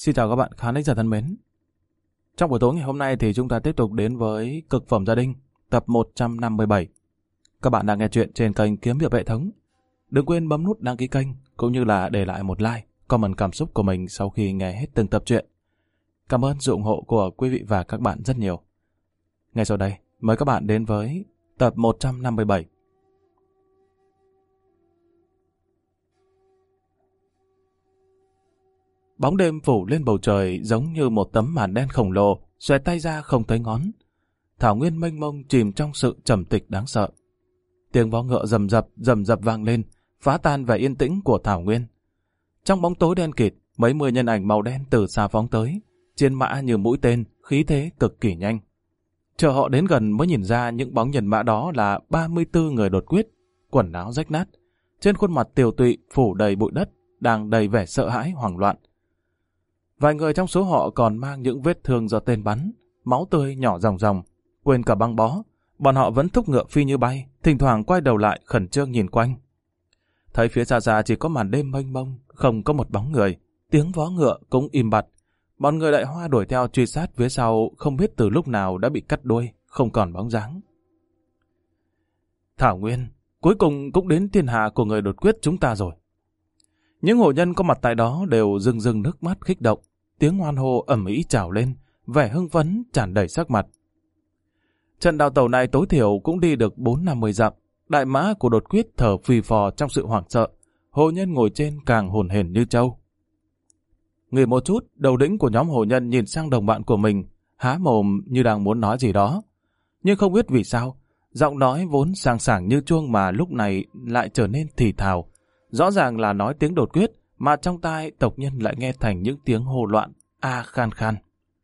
Xin chào các bạn khán thính giả thân mến. Trong buổi tối ngày hôm nay thì chúng ta tiếp tục đến với Cực phẩm gia đình, tập 157. Các bạn đang nghe chuyện trên kênh Kiếm Hiệp Hệ Thống. Đừng quên bấm nút đăng ký kênh, cũng như là để lại một like, comment cảm xúc của mình sau khi nghe hết từng tập truyện. Cảm ơn sự ủng hộ của quý vị và các bạn rất nhiều. Ngay sau đây, mời các bạn đến với tập 157. Bóng đêm phủ lên bầu trời giống như một tấm màn đen khổng lồ, xòe tay ra không thấy ngón. Thảo nguyên mênh mông chìm trong sự trầm tịch đáng sợ. Tiếng vó ngựa rầm rập vang lên, phá tan vẻ yên tĩnh của thảo nguyên. Trong bóng tối đen kịt, mấy mươi nhân ảnh màu đen từ xa phóng tới, trên mã như mũi tên, khí thế cực kỳ nhanh. Chờ họ đến gần mới nhìn ra những bóng nhân mã đó là 34 người đột quyết, quần áo rách nát, trên khuôn mặt tiều tụy phủ đầy bụi đất, đang đầy vẻ sợ hãi hoảng loạn. Vài người trong số họ còn mang những vết thương do tên bắn, máu tươi nhỏ ròng ròng, quên cả băng bó. Bọn họ vẫn thúc ngựa phi như bay, thỉnh thoảng quay đầu lại khẩn trương nhìn quanh. Thấy phía xa xa chỉ có màn đêm mênh mông, không có một bóng người, tiếng vó ngựa cũng im bặt. Bọn người Đại Hoa đuổi theo truy sát phía sau, không biết từ lúc nào đã bị cắt đuôi, không còn bóng dáng. Thảo Nguyên, cuối cùng cũng đến thiên hạ của người đột quyết chúng ta rồi. Những hồ nhân có mặt tại đó đều rưng rưng nước mắt khích động. Tiếng hoan hô ầm ĩ trào lên, vẻ hưng phấn tràn đầy sắc mặt. Trận đào tẩu này tối thiểu cũng đi được 4-50 dặm. Đại mã của đột quyết thở phì phò trong sự hoảng sợ. Hồ nhân ngồi trên càng hồn hển như trâu. Nghỉ một chút, đầu lĩnh của nhóm hồ nhân nhìn sang đồng bạn của mình, há mồm như đang muốn nói gì đó. Nhưng không biết vì sao, giọng nói vốn sảng sảng như chuông mà lúc này lại trở nên thì thào. Rõ ràng là nói tiếng đột quyết, mà trong tai tộc nhân lại nghe thành những tiếng hô loạn, khan khan.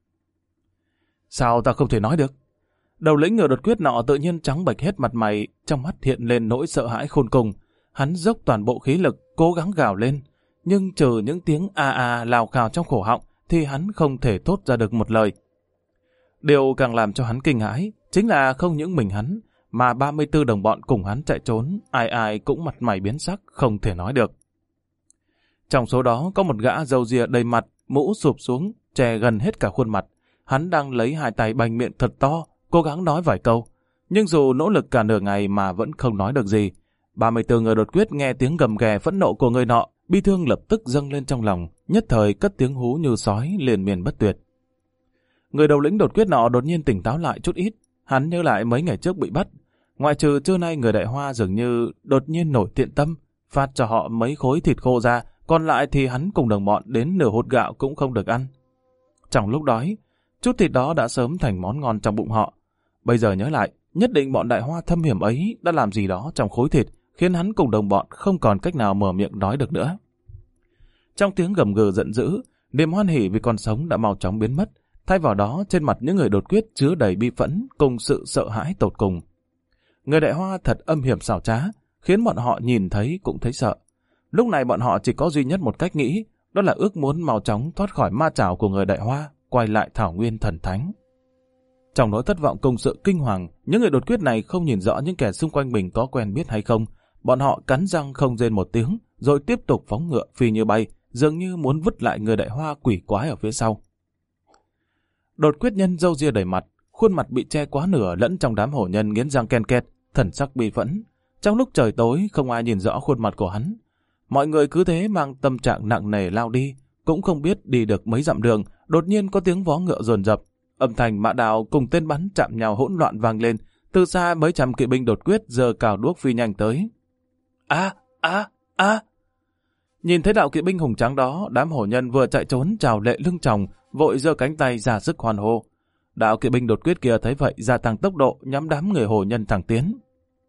Sao ta không thể nói được? Đầu lĩnh người đột quyết nọ tự nhiên trắng bệch hết mặt mày, trong mắt hiện lên nỗi sợ hãi khôn cùng. Hắn dốc toàn bộ khí lực, cố gắng gào lên, nhưng trừ những tiếng lào khào trong cổ họng, thì hắn không thể thốt ra được một lời. Điều càng làm cho hắn kinh hãi, chính là không những mình hắn, mà 34 đồng bọn cùng hắn chạy trốn, ai ai cũng mặt mày biến sắc, không thể nói được. Trong số đó có một gã râu ria đầy mặt, mũ sụp xuống, che gần hết cả khuôn mặt. Hắn đang lấy hai tay bành miệng thật to, cố gắng nói vài câu. Nhưng dù nỗ lực cả nửa ngày mà vẫn không nói được gì. 34 người đột quyết nghe tiếng gầm ghè phẫn nộ của người nọ, bi thương lập tức dâng lên trong lòng, nhất thời cất tiếng hú như sói liền miên bất tuyệt. Người đầu lĩnh đột quyết nọ đột nhiên tỉnh táo lại chút ít. Hắn nhớ lại mấy ngày trước bị bắt. Ngoại trừ trưa nay người Đại Hoa dường như đột nhiên nổi thiện tâm, phát cho họ mấy khối thịt khô ra, còn lại thì hắn cùng đồng bọn đến nửa hột gạo cũng không được ăn. Trong lúc đói, chút thịt đó đã sớm thành món ngon trong bụng họ. Bây giờ nhớ lại, nhất định bọn Đại Hoa thâm hiểm ấy đã làm gì đó trong khối thịt, khiến hắn cùng đồng bọn không còn cách nào mở miệng nói được nữa. Trong tiếng gầm gừ giận dữ, niềm hoan hỉ vì còn sống đã mau chóng biến mất, thay vào đó trên mặt những người đột quyết chứa đầy bi phẫn cùng sự sợ hãi tột cùng. Người Đại Hoa thật âm hiểm xảo trá, khiến bọn họ nhìn thấy cũng thấy sợ. Lúc này bọn họ chỉ có duy nhất một cách nghĩ, đó là ước muốn mau chóng thoát khỏi ma chảo của người Đại Hoa, quay lại thảo nguyên thần thánh. Trong nỗi thất vọng cùng sự kinh hoàng, những người đột quyết này không nhìn rõ những kẻ xung quanh mình có quen biết hay không. Bọn họ cắn răng không rên một tiếng, rồi tiếp tục phóng ngựa phi như bay, dường như muốn vứt lại người Đại Hoa quỷ quái ở phía sau. Đột quyết nhân râu ria đầy mặt, khuôn mặt bị che quá nửa lẫn trong đám hổ nhân nghiến răng ken két, thần sắc bi phẫn. Trong lúc trời tối không ai nhìn rõ khuôn mặt của hắn. Mọi người cứ thế mang tâm trạng nặng nề lao đi, cũng không biết đi được mấy dặm đường, đột nhiên có tiếng vó ngựa dồn dập, âm thanh mã đào cùng tên bắn chạm nhau hỗn loạn vang lên, từ xa mấy trăm kỵ binh đột quyết giơ cào đuốc phi nhanh tới. Nhìn thấy đạo kỵ binh hùng tráng đó, đám hổ nhân vừa chạy trốn trào lệ lưng tròng, vội giơ cánh tay ra sức hoan hô. Đạo kỵ binh đột quyết kia thấy vậy gia tăng tốc độ nhắm đám người hổ nhân thẳng tiến.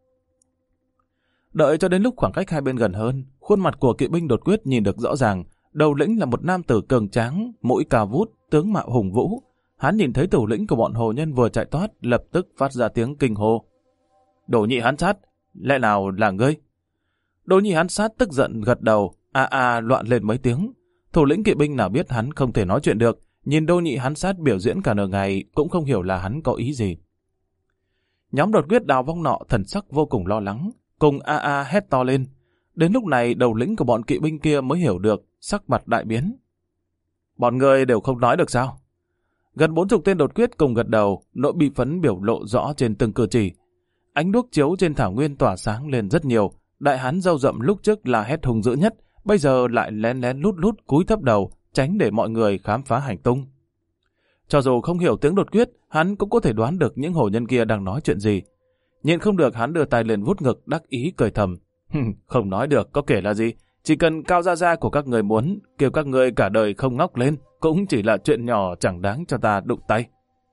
Đợi cho đến lúc khoảng cách hai bên gần hơn, khuôn mặt của kỵ binh đột quyết nhìn được rõ ràng. Đầu lĩnh là một nam tử cường tráng, mũi cao vút, tướng mạo hùng vũ. Hắn nhìn thấy thủ lĩnh của bọn hồ nhân vừa chạy thoát, lập tức phát ra tiếng kinh hô. Đồ nhị hán sát, lẽ nào là ngươi? Đồ nhị hán sát tức giận gật đầu, loạn lên mấy tiếng. Thủ lĩnh kỵ binh nào biết hắn không thể nói chuyện được, nhìn Đô nhị hán sát biểu diễn cả nửa ngày cũng không hiểu là hắn có ý gì. Nhóm đột quyết đào vong nọ thần sắc vô cùng lo lắng, cùng hét to lên. Đến lúc này đầu lĩnh của bọn kỵ binh kia mới hiểu được, sắc mặt đại biến. Bọn người đều không nói được sao? Gần 40 tên đột quyết cùng gật đầu, nỗi bi phấn biểu lộ rõ trên từng cử chỉ. Ánh đuốc chiếu trên thảo nguyên tỏa sáng lên rất nhiều. Đại hán râu rậm lúc trước là hét hung dữ nhất, bây giờ lại lén lén lút lút cúi thấp đầu, tránh để mọi người khám phá hành tung. Cho dù không hiểu tiếng đột quyết, hắn cũng có thể đoán được những hồ nhân kia đang nói chuyện gì. Nhịn không được, hắn đưa tay lên vuốt ngực đắc ý cười thầm. Không nói được có kể là gì, chỉ cần cao gia của các người muốn, kêu các người cả đời không ngóc lên, cũng chỉ là chuyện nhỏ chẳng đáng cho ta đụng tay.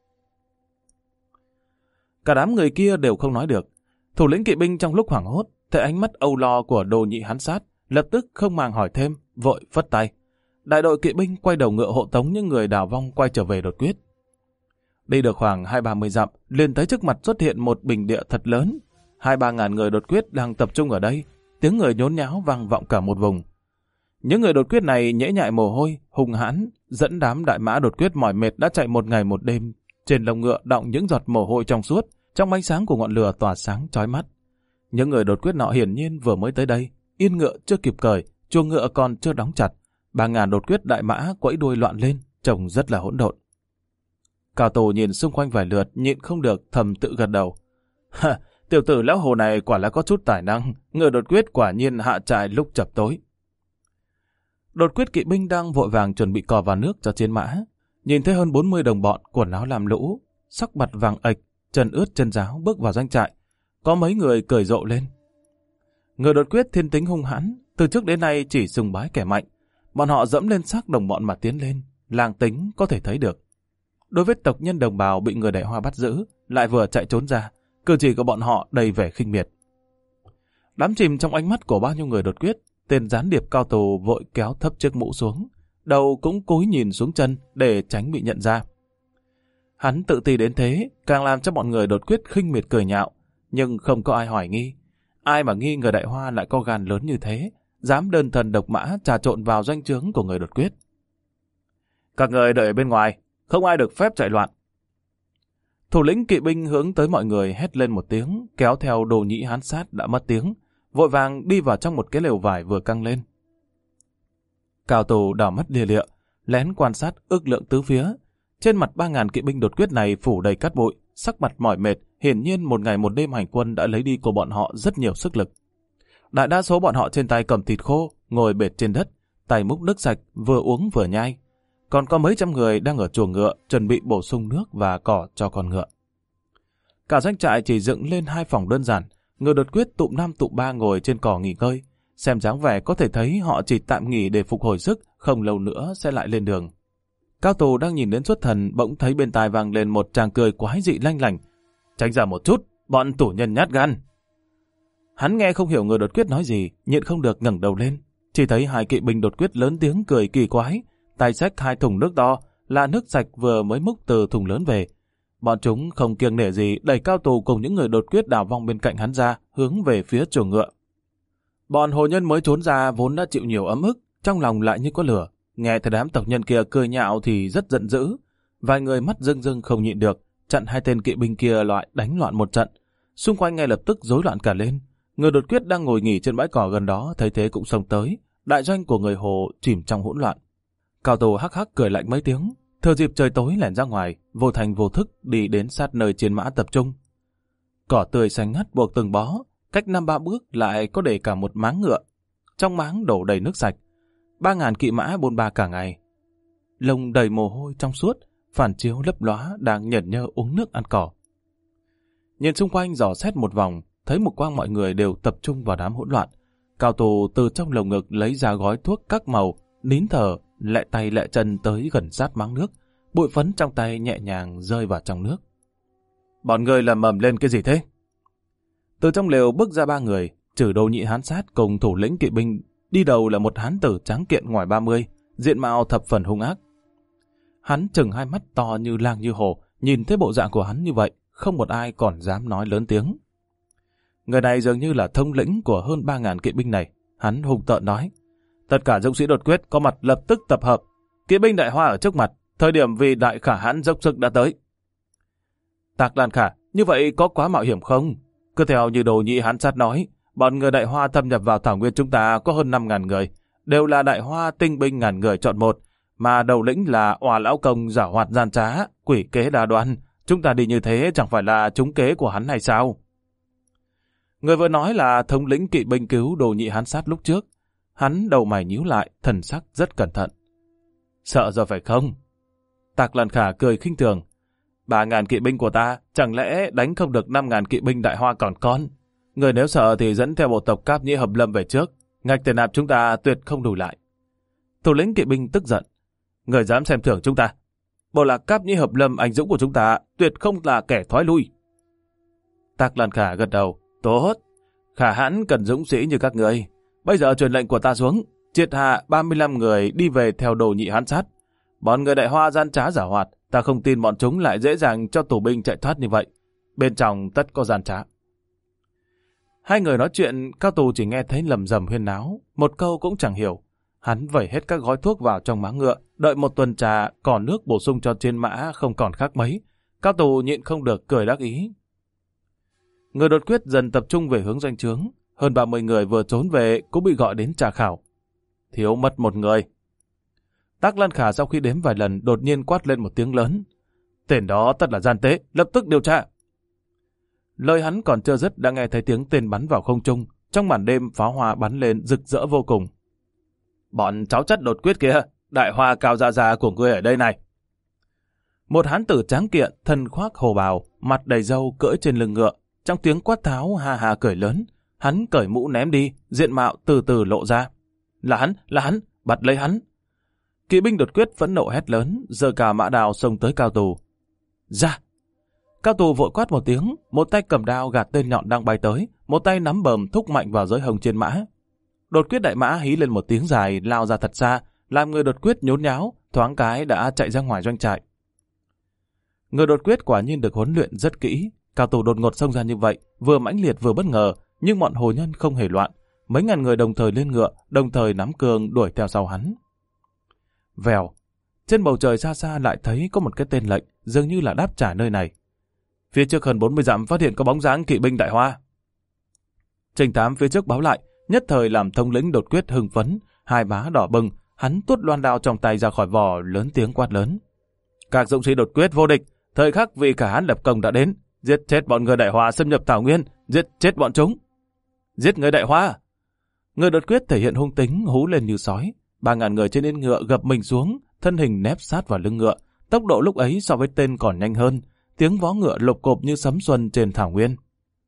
Cả đám người kia đều không nói được. Thủ lĩnh kỵ binh trong lúc hoảng hốt, thấy ánh mắt âu lo của Đồ Nhị Hán Sát, lập tức không màng hỏi thêm, vội phất tay. Đại đội kỵ binh quay đầu ngựa hộ tống những người đào vong quay trở về đột quyết. Đi được khoảng 20-30 dặm, liền thấy trước mặt xuất hiện một bình địa thật lớn. 2-3 ngàn người đột quyết đang tập trung ở đây, tiếng người nhốn nháo vang vọng cả một vùng. Những người đột quyết này nhễ nhại mồ hôi, hung hãn, dẫn đám đại mã đột quyết mỏi mệt đã chạy một ngày một đêm. Trên lông ngựa đọng những giọt mồ hôi trong suốt, trong ánh sáng của ngọn lửa tỏa sáng chói mắt. Những người đột quyết nọ hiển nhiên vừa mới tới đây, yên ngựa chưa kịp cởi, chuồng ngựa còn chưa đóng chặt. 3.000 đột quyết đại mã quẫy đuôi loạn lên, trông rất là hỗn độn. Cao Tổ nhìn xung quanh vài lượt, nhịn không được thầm tự gật đầu. Tiểu tử lão hồ này quả là có chút tài năng, người đột quyết quả nhiên hạ trại lúc chập tối. Đột quyết kỵ binh đang vội vàng chuẩn bị cò vào nước cho chiến mã, nhìn thấy hơn 40 đồng bọn quần áo làm lũ, sắc mặt vàng ệch, chân ướt chân ráo bước vào doanh trại. Có mấy người cười rộ lên. Người đột quyết thiên tính hung hãn, từ trước đến nay chỉ sùng bái kẻ mạnh. Bọn họ dẫm lên xác đồng bọn mà tiến lên, làng tính có thể thấy được. Đối với tộc nhân đồng bào bị người Đại Hoa bắt giữ, lại vừa chạy trốn ra, cử chỉ của bọn họ đầy vẻ khinh miệt. Đắm chìm trong ánh mắt của bao nhiêu người đột quyết, tên gián điệp Cao Tù vội kéo thấp chiếc mũ xuống, đầu cũng cúi nhìn xuống chân để tránh bị nhận ra. Hắn tự ti đến thế, càng làm cho bọn người đột quyết khinh miệt cười nhạo, nhưng không có ai hoài nghi. Ai mà nghi người Đại Hoa lại có gan lớn như thế, dám đơn thần độc mã trà trộn vào doanh trướng của người đột quyết. Các người đợi ở bên ngoài, không ai được phép chạy loạn. Thủ lĩnh kỵ binh hướng tới mọi người hét lên một tiếng, kéo theo Đồ Nhị Hán Sát đã mất tiếng, vội vàng đi vào trong một cái lều vải vừa căng lên. Cao Tù đảo mắt lia lịa, lén quan sát ước lượng tứ phía. Trên mặt 3.000 kỵ binh đột quyết này phủ đầy cát bụi, sắc mặt mỏi mệt, hiển nhiên một ngày một đêm hành quân đã lấy đi của bọn họ rất nhiều sức lực. Đại đa số bọn họ trên tay cầm thịt khô, ngồi bệt trên đất, tay múc nước sạch, vừa uống vừa nhai. Còn có mấy trăm người đang ở chuồng ngựa, chuẩn bị bổ sung nước và cỏ cho con ngựa. Cả doanh trại chỉ dựng lên 2 phòng đơn giản, người đột quyết tụm 5 tụm 3 ngồi trên cỏ nghỉ ngơi. Xem dáng vẻ có thể thấy họ chỉ tạm nghỉ để phục hồi sức, không lâu nữa sẽ lại lên đường. Cao Tù đang nhìn đến xuất thần, bỗng thấy bên tai vang lên một tràng cười quái dị lanh lảnh. Tránh ra một chút, bọn tù nhân nhát gan. Hắn nghe không hiểu người đột quyết nói gì, nhịn không được ngẩng đầu lên, chỉ thấy 2 kỵ binh đột quyết lớn tiếng cười kỳ quái, tay xách 2 thùng nước to, là nước sạch vừa mới múc từ thùng lớn về. Bọn chúng không kiêng nể gì đẩy Cao Tù cùng những người đột quyết đào vong bên cạnh hắn ra, hướng về phía chuồng ngựa. Bọn hồ nhân mới trốn ra vốn đã chịu nhiều ấm ức, trong lòng lại như có lửa. Nghe thấy đám tộc nhân kia cười nhạo thì rất giận dữ. Vài người mắt rưng rưng không nhịn được, chặn 2 tên kỵ binh kia loại đánh loạn một trận. Xung quanh ngay lập tức rối loạn cả lên. Người đột quyết đang ngồi nghỉ trên bãi cỏ gần đó thấy thế cũng xông tới. Đại doanh của người Hồ chìm trong hỗn loạn. Cao Tù hắc hắc cười lạnh mấy tiếng, thừa dịp trời tối lẻn ra ngoài, vô thành vô thức đi đến sát nơi chiến mã tập trung. Cỏ tươi xanh ngắt buộc từng bó, cách 5-3 bước lại có để cả một máng ngựa. Trong máng đổ đầy nước sạch. 3.000 kỵ mã bôn ba cả ngày. Lông đầy mồ hôi trong suốt, phản chiếu lấp lóa đang nhởn nhơ uống nước ăn cỏ. Nhìn xung quanh dò xét một vòng, thấy một quang mọi người đều tập trung vào đám hỗn loạn. Cao Tù từ trong lồng ngực lấy ra gói thuốc các màu, nín thở, lẹ tay lẹ chân tới gần sát máng nước, bụi phấn trong tay nhẹ nhàng rơi vào trong nước. Bọn người làm mầm lên cái gì thế? Từ trong lều bước ra 3 người, trừ Đồ Nhị Hán Sát cùng thủ lĩnh kỵ binh, đi đầu là một hán tử tráng kiện ngoài 30, diện mạo thập phần hung ác. Hắn trừng 2 mắt to như lang như hổ, nhìn thấy bộ dạng của hắn như vậy, không một ai còn dám nói lớn tiếng. Người này dường như là thống lĩnh của hơn 3.000 kỵ binh này. Hắn hung tợn nói, tất cả dũng sĩ đột quyết có mặt lập tức tập hợp. Kỵ binh Đại Hoa ở trước mặt, thời điểm vì Đại Khả Hãn dốc sức đã tới. Tạc Lan Khả, như vậy có quá mạo hiểm không? Cứ theo như Đồ Nhị Hán Sát nói, bọn người Đại Hoa thâm nhập vào thảo nguyên chúng ta có hơn 5.000 người, đều là Đại Hoa tinh binh ngàn người chọn một. mà đầu lĩnh là Oà lão công giảo hoạt gian trá, quỷ kế đa đoan. Chúng ta đi như thế chẳng phải là trúng kế của hắn hay sao? Người vừa nói là thống lĩnh kỵ binh cứu Đồ Nhị Hán Sát lúc trước. Hắn đầu mày nhíu lại, thần sắc rất cẩn thận. Sợ rồi phải không? Tạc Lan Khả cười khinh thường. 3.000 kỵ binh của ta, chẳng lẽ đánh không được 5.000 kỵ binh Đại Hoa còn con? Người nếu sợ thì dẫn theo bộ tộc Cáp Nhĩ Hợp Lâm về trước. Ngạch tiền nạp chúng ta tuyệt không lùi lại. Thủ lĩnh kỵ binh tức giận. Người dám xem thường chúng ta. Bộ lạc Cáp Nhĩ Hợp Lâm anh dũng của chúng ta tuyệt không là kẻ thoái lui. Tạc Lan Khả gật đầu. Tốt. Khả hãn cần dũng sĩ như các người. Bây giờ truyền lệnh của ta xuống. Triệt hạ 35 người đi về theo Đồ Nhị Hán Sát. Bọn người Đại Hoa gian trá giảo hoạt. Ta không tin bọn chúng lại dễ dàng cho tù binh chạy thoát như vậy. Bên trong tất có gian trá. Hai người nói chuyện, Cao Tù chỉ nghe thấy lầm rầm huyên náo, một câu cũng chẳng hiểu. Hắn vẩy hết các gói thuốc vào trong máng ngựa, đợi một tuần trà, còn nước bổ sung cho trên mã không còn khác mấy. Cao Tù nhịn không được cười đắc ý. Người đột quyết dần tập trung về hướng doanh trướng. Hơn 30 người vừa trốn về cũng bị gọi đến trà khảo. Thiếu mất một người. Tác Lan Khả sau khi đếm vài lần đột nhiên quát lên một tiếng lớn. Tên đó tất là gian tế, lập tức điều tra. Lời hắn còn chưa dứt đã nghe thấy tiếng tên bắn vào không trung. Trong màn đêm pháo hoa bắn lên rực rỡ vô cùng. Bọn cháu chất đột quyết kia, Đại Hoa cao già của ngươi ở đây này. Một hán tử tráng kiện, thân khoác hồ bào, mặt đầy râu cưỡi trên lưng ngựa. Trong tiếng quát tháo ha ha cười lớn, hắn cởi mũ ném đi, diện mạo từ từ lộ ra. Là hắn, bắt lấy hắn. Kỵ binh đột quyết phẫn nộ hét lớn, giơ cả mã đào xông tới Cao Tù. Ra! Cao Tù vội quát một tiếng, một tay cầm đao gạt tên nhọn đang bay tới, một tay nắm bờm thúc mạnh vào giới hồng trên mã. Đột quyết đại mã hí lên một tiếng dài, lao ra thật xa, làm người đột quyết nhốn nháo, thoáng cái đã chạy ra ngoài doanh trại. Người đột quyết quả nhiên được huấn luyện rất kỹ. Cao Tù đột ngột xông ra như vậy, vừa mãnh liệt vừa bất ngờ, nhưng bọn hồ nhân không hề loạn. Mấy ngàn người đồng thời lên ngựa, đồng thời nắm cương đuổi theo sau hắn. Vèo, trên bầu trời xa xa lại thấy có một cái tên lệnh, dường như là đáp trả nơi này. Phía trước hơn 40 dặm phát hiện có bóng dáng kỵ binh Đại Hoa. Trinh thám phía trước báo lại, nhất thời làm thống lĩnh đột quyết hưng phấn, hai má đỏ bừng, hắn tuốt loan đao trong tay ra khỏi vỏ, lớn tiếng quát lớn. Các dũng sĩ đột quyết vô địch, thời khắc vì cả hán lập công đã đến, giết chết bọn người Đại Hoa xâm nhập Thảo Nguyên, giết chết bọn chúng. Giết người Đại Hoa. Người đột quyết thể hiện hung tính, hú lên như sói. 3.000 người trên yên ngựa gập mình xuống, thân hình nép sát vào lưng ngựa. Tốc độ lúc ấy so với tên còn nhanh hơn, tiếng vó ngựa lộp cộp như sấm xuân trên thảo nguyên.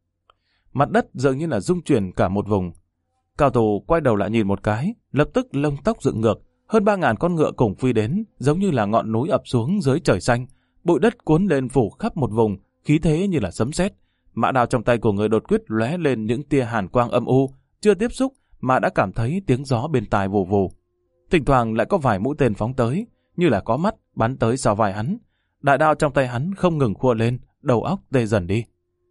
Mặt đất dường như là rung chuyển cả một vùng. Cao Tù quay đầu lại nhìn một cái, lập tức lông tóc dựng ngược, hơn 3.000 con ngựa cùng phi đến, giống như là ngọn núi ập xuống dưới trời xanh, bụi đất cuốn lên phủ khắp một vùng, khí thế như là sấm sét. Mã đao trong tay của người đột quyết lóe lên những tia hàn quang âm u, chưa tiếp xúc mà đã cảm thấy tiếng gió bên tai vù vù. Thỉnh thoảng lại có vài mũi tên phóng tới, như là có mắt bắn tới sau vai hắn. Đại đao trong tay hắn không ngừng khua lên, đầu óc tê dần đi.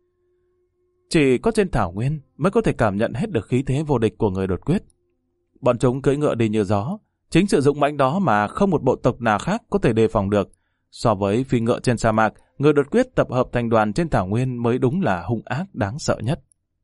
Chỉ có trên thảo nguyên mới có thể cảm nhận hết được khí thế vô địch của người đột quyết. Bọn chúng cưỡi ngựa đi như gió, chính sự dũng mãnh đó mà không một bộ tộc nào khác có thể đề phòng được. So với phi ngựa trên sa mạc, người đột quyết tập hợp thành đoàn trên thảo nguyên mới đúng là hung ác đáng sợ nhất.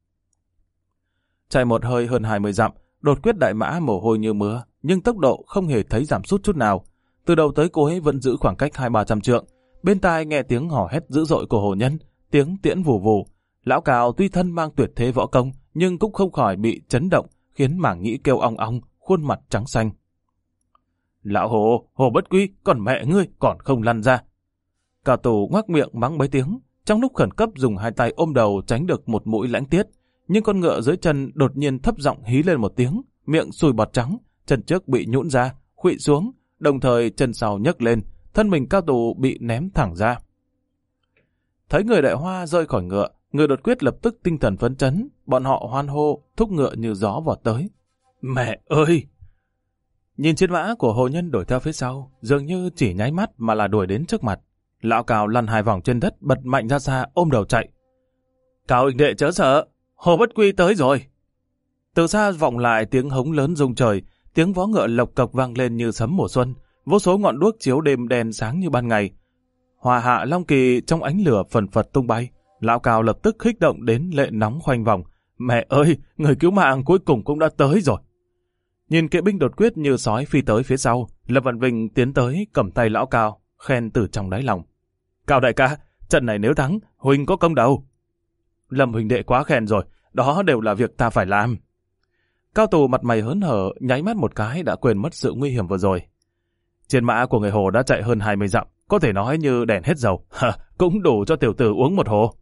Chạy một hơi hơn 20 dặm, đột quyết đại mã mồ hôi như mưa, nhưng tốc độ không hề thấy giảm sút chút nào. Từ đầu tới cuối vẫn giữ khoảng cách 200-300 trượng. Bên tai nghe tiếng hò hét dữ dội của hồ nhân, tiếng tiễn vù vù. Lão Cào tuy thân mang tuyệt thế võ công, nhưng cũng không khỏi bị chấn động, khiến mảng nhĩ kêu ong ong, khuôn mặt trắng xanh. Lão Hồ Bất Quy, còn mẹ ngươi còn không lăn ra. Cao Tù ngoác miệng mắng mấy tiếng, trong lúc khẩn cấp dùng hai tay ôm đầu tránh được một mũi lãnh tiết, nhưng con ngựa dưới chân đột nhiên thấp giọng hí lên một tiếng, miệng sùi bọt trắng, chân trước bị nhũn ra, khuỵu xuống, đồng thời chân sau nhấc lên, thân mình Cao Tù bị ném thẳng ra. Thấy người Đại Hoa rơi khỏi ngựa, người đột quyết lập tức tinh thần phấn chấn, bọn họ hoan hô, thúc ngựa như gió vọt tới. Mẹ ơi! Nhìn chiến mã của hồ nhân đuổi theo phía sau, dường như chỉ nháy mắt mà là đuổi đến trước mặt. Lão Cào lăn 2 vòng trên đất, bật mạnh ra xa, ôm đầu chạy. Cao huynh đệ chớ sợ, Hồ Bất Quy tới rồi. Từ xa vọng lại tiếng hống lớn rung trời, tiếng vó ngựa lộc cộc vang lên như sấm mùa xuân, vô số ngọn đuốc chiếu đêm đèn sáng như ban ngày. Hòa hạ long kỳ trong ánh lửa phần phật tung bay, Lão Cào lập tức kích động đến lệ nóng khoanh vòng. Mẹ ơi, người cứu mạng cuối cùng cũng đã tới rồi. Nhìn kỵ binh đột quyết như sói phi tới phía sau, Lâm Văn Vinh tiến tới cầm tay lão Cao, khen từ trong đáy lòng. Cao đại ca, trận này nếu thắng, huynh có công đầu. Lâm huynh đệ quá khen rồi, đó đều là việc ta phải làm. Cao Tù mặt mày hớn hở, nháy mắt một cái đã quên mất sự nguy hiểm vừa rồi. Trên mã của người Hồ đã chạy hơn 20 dặm, có thể nói như đèn hết dầu, cũng đủ cho tiểu tử uống một hồ.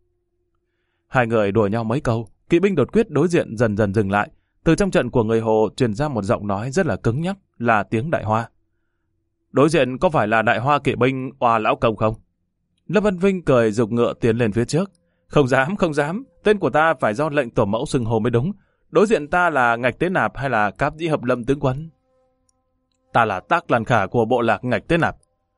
Hai người đùa nhau mấy câu, kỵ binh đột quyết đối diện dần dần dừng lại. Từ trong trận của người Hồ truyền ra một giọng nói rất là cứng nhắc, là tiếng Đại Hoa. Đối diện có phải là Đại Hoa kỵ binh Oa Lão Công không? Lâm Văn Vinh cười giục ngựa tiến lên phía trước. Không dám, tên của ta phải do lệnh tổ mẫu xưng hô mới đúng. Đối diện ta là Ngạch Tế Nạp hay là Cáp Dĩ Hợp Lâm tướng quân? Ta là Tác Lan Khả của bộ lạc Ngạch Tế Nạp.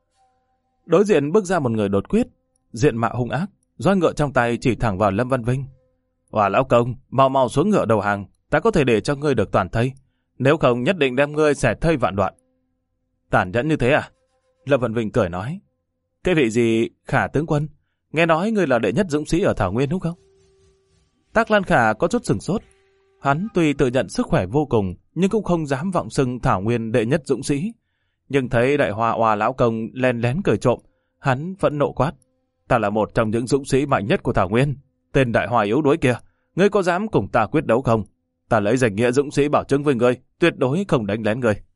Đối diện bước ra một người đột quyết, diện mạo hung ác, roi ngựa trong tay chỉ thẳng vào Lâm Văn Vinh. Oa Lão Công, mau xuống ngựa đầu hàng, ta có thể để cho ngươi được toàn thây. Nếu không nhất định đem ngươi xẻ thây vạn đoạn. Tàn nhẫn như thế à? Lâm Văn Vinh cười nói. Cái vị gì Khả tướng quân? Nghe nói ngươi là đệ nhất dũng sĩ ở Thảo Nguyên đúng không? Tác Lan Khả có chút sửng sốt. Hắn tuy tự nhận sức khỏe vô cùng, nhưng cũng không dám vọng xưng Thảo Nguyên đệ nhất dũng sĩ. Nhưng thấy Đại Hoa Oa Lão Công len lén cười trộm, hắn phẫn nộ quát. Ta là một trong những dũng sĩ mạnh nhất của Thảo Nguyên. Tên Đại Hoa yếu đuối kia, ngươi có dám cùng ta quyết đấu không? Ta lấy danh nghĩa dũng sĩ bảo chứng với ngươi, tuyệt đối không đánh lén ngươi.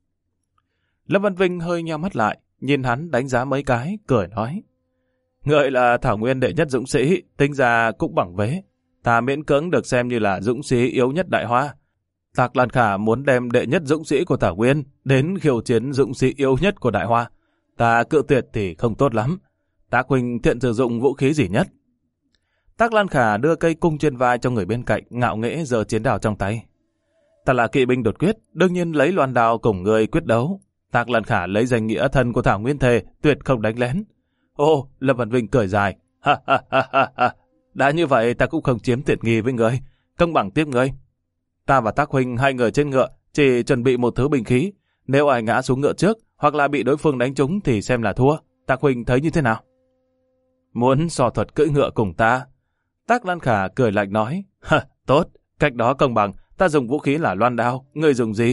Lâm Văn Vinh hơi nheo mắt lại, nhìn hắn đánh giá mấy cái, cười nói. Ngươi là Thảo Nguyên đệ nhất dũng sĩ, tính ra cũng bằng vế. Ta miễn cưỡng được xem như là dũng sĩ yếu nhất Đại Hoa. Tạc Lan Khả muốn đem đệ nhất dũng sĩ của Thảo Nguyên đến khiêu chiến dũng sĩ yếu nhất của Đại Hoa. Ta cự tuyệt thì không tốt lắm. Tác huynh thiện sử dụng vũ khí gì nhất? Tác Lan Khả đưa cây cung trên vai cho người bên cạnh, ngạo nghễ giơ chiến đao trong tay. Ta là kỵ binh đột quyết, đương nhiên lấy loan đao cùng người quyết đấu. Tác Lan Khả lấy danh nghĩa thân của Thảo Nguyên thề, tuyệt không đánh lén. Ô, Lâm Văn Vinh cười dài. Ha. Đã như vậy ta cũng không chiếm tiện nghi với người, công bằng tiếp người. Ta và Tác huynh hai người trên ngựa, chỉ chuẩn bị một thứ binh khí. Nếu ai ngã xuống ngựa trước, hoặc là bị đối phương đánh trúng thì xem là thua. Tác huynh thấy như thế nào? Muốn so thuật cưỡi ngựa cùng ta? Tác Lan Khả cười lạnh nói. Tốt, cách đó công bằng, ta dùng vũ khí là loan đao, ngươi dùng gì?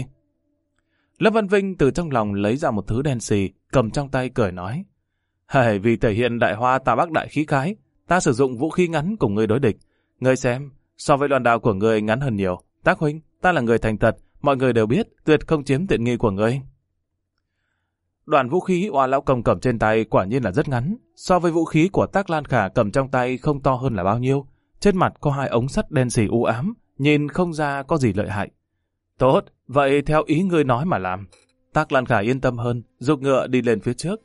Lâm Văn Vinh từ trong lòng lấy ra một thứ đen xì, cầm trong tay cười nói. Vì thể hiện Đại Hoa ta Bắc đại khí khái, ta sử dụng vũ khí ngắn cùng ngươi đối địch. Ngươi xem, so với loan đao của ngươi ngắn hơn nhiều. Tác huynh, ta là người thành thật, mọi người đều biết, tuyệt không chiếm tiện nghi của ngươi. Đoạn vũ khí Oa Lão Công cầm trên tay quả nhiên là rất ngắn, so với vũ khí của Tác Lan Khả cầm trong tay không to hơn là bao nhiêu. Trên mặt có hai ống sắt đen xì u ám, nhìn không ra có gì lợi hại. Tốt, vậy theo ý ngươi nói mà làm. Tác Lan Khả yên tâm hơn, giục ngựa đi lên phía trước.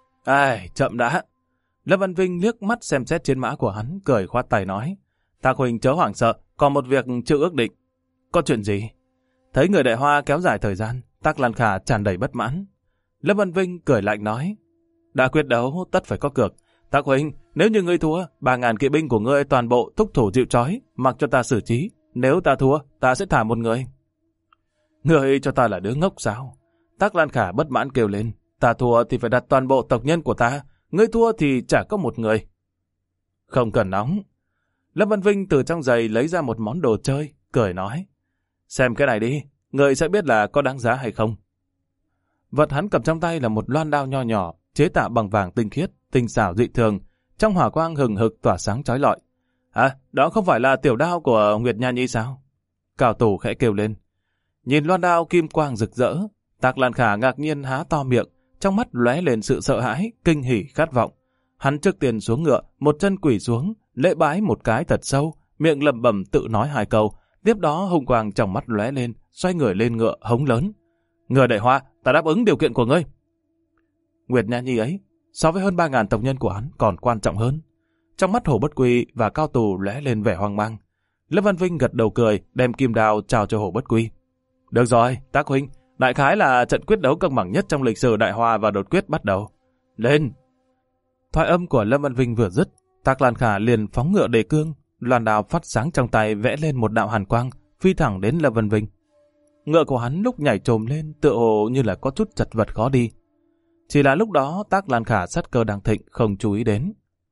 Chậm đã. Lâm Văn Vinh liếc mắt xem xét trên mã của hắn, cười khoát tay nói. Tác huynh chớ hoảng sợ, còn một việc chưa ước định. Có chuyện gì? Thấy người Đại Hoa kéo dài thời gian, Tác Lan Khả tràn đầy bất mãn. Lâm Văn Vinh cười lạnh nói. Đã quyết đấu, tất phải có cược. Tác huynh, nếu như ngươi thua, 3.000 kỵ binh của ngươi toàn bộ thúc thủ chịu trói, mặc cho ta xử trí. Nếu ta thua, ta sẽ thả một người. Ngươi cho ta là đứa ngốc sao? Tác Lan Khả bất mãn kêu lên. Ta thua thì phải đặt toàn bộ tộc nhân của ta. Ngươi thua thì chả có một người. Không cần nóng. Lâm Văn Vinh từ trong giày lấy ra một món đồ chơi, cười nói. Xem cái này đi, ngươi sẽ biết là có đáng giá hay không. Vật hắn cầm trong tay là một loan đao nho nhỏ, chế tạo bằng vàng tinh khiết, tinh xảo dị thường, trong hỏa quang hừng hực tỏa sáng chói lọi. Đó không phải là tiểu đao của Nguyệt Nha Nhi sao? Cao Tù khẽ kêu lên. Nhìn loan đao kim quang rực rỡ, Tạc Lan Khả ngạc nhiên há to miệng, trong mắt lóe lên sự sợ hãi, kinh hỉ, khát vọng. Hắn trước tiên xuống ngựa, một chân quỳ xuống, lễ bái một cái thật sâu, miệng lẩm bẩm tự nói hai câu, tiếp đó hùng quang trong mắt lóe lên, xoay người lên ngựa hống lớn. Người Đại Hoa, ta đáp ứng điều kiện của ngươi. Nguyệt Nha Nhi ấy, so với hơn 3.000 tộc nhân của hắn còn quan trọng hơn. Trong mắt Hổ Bất Quy và Cao Tù lóe lên vẻ hoang mang. Lâm Văn Vinh gật đầu cười, đem kim đao trao cho Hổ Bất Quy. Được rồi, Tác huynh, đại khái là trận quyết đấu công bằng nhất trong lịch sử Đại Hoa và đột quyết bắt đầu. Lên! Thoại âm của Lâm Văn Vinh vừa dứt, Tạc Lan Khả liền phóng ngựa đề cương, loan đao phát sáng trong tay vẽ lên một đạo hàn quang, phi thẳng đến Lâm Văn Vinh. Ngựa của hắn lúc nhảy trồm lên tựa hồ như là có chút chật vật khó đi. Chỉ là lúc đó Tạc Lan Khả sát cơ đang thịnh không chú ý đến.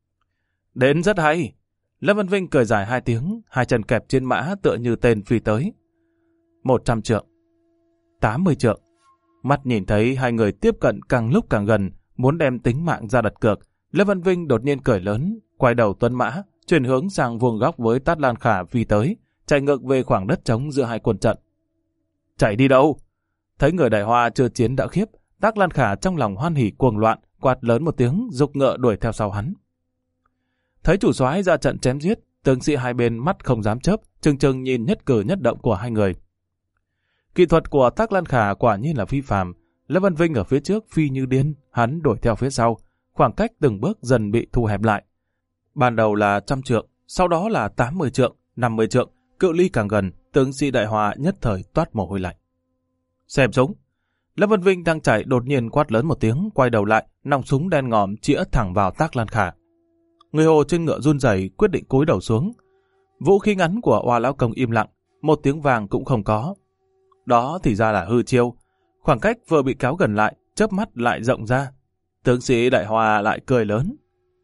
Đến rất hay! Lâm Văn Vinh cười dài 2 tiếng, hai chân kẹp trên mã tựa như tên phi tới. 100 trượng. 80 trượng. Mắt nhìn thấy hai người tiếp cận càng lúc càng gần, muốn đem tính mạng ra đặt cược, Lê Văn Vinh đột nhiên cười lớn, quay đầu tuấn mã, chuyển hướng sang vuông góc với Tát Lan Khả phi tới, chạy ngược về khoảng đất trống giữa hai quân trận. Chạy đi đâu? Thấy người Đại Hoa chưa chiến đã khiếp, Tát Lan Khả trong lòng hoan hỉ cuồng loạn, quát lớn một tiếng, giục ngựa đuổi theo sau hắn. Thấy chủ soái ra trận chém giết, tướng sĩ hai bên mắt không dám chớp, chừng chừng nhìn nhất cử nhất động của hai người. Kỹ thuật của Tát Lan Khả quả nhiên là phi phàm. Lê Văn Vinh ở phía trước phi như điên, hắn đuổi theo phía sau, khoảng cách từng bước dần bị thu hẹp lại. Ban đầu là 100 trượng, sau đó là 80 trượng, 50 trượng, cự ly càng gần, tướng sĩ Đại Hoa nhất thời toát mồ hôi lạnh. Xem súng. Lê Văn Vinh đang chạy đột nhiên quát lớn một tiếng, quay đầu lại, nòng súng đen ngòm chĩa thẳng vào Tát Lan Khả. Người Hồ trên ngựa run rẩy, quyết định cúi đầu xuống. Vũ khí ngắn của Oa Lão Công im lặng, một tiếng vàng cũng không có. Đó thì ra là hư chiêu. Khoảng cách vừa bị kéo gần lại, chớp mắt lại rộng ra. Tướng sĩ Đại Hoa lại cười lớn.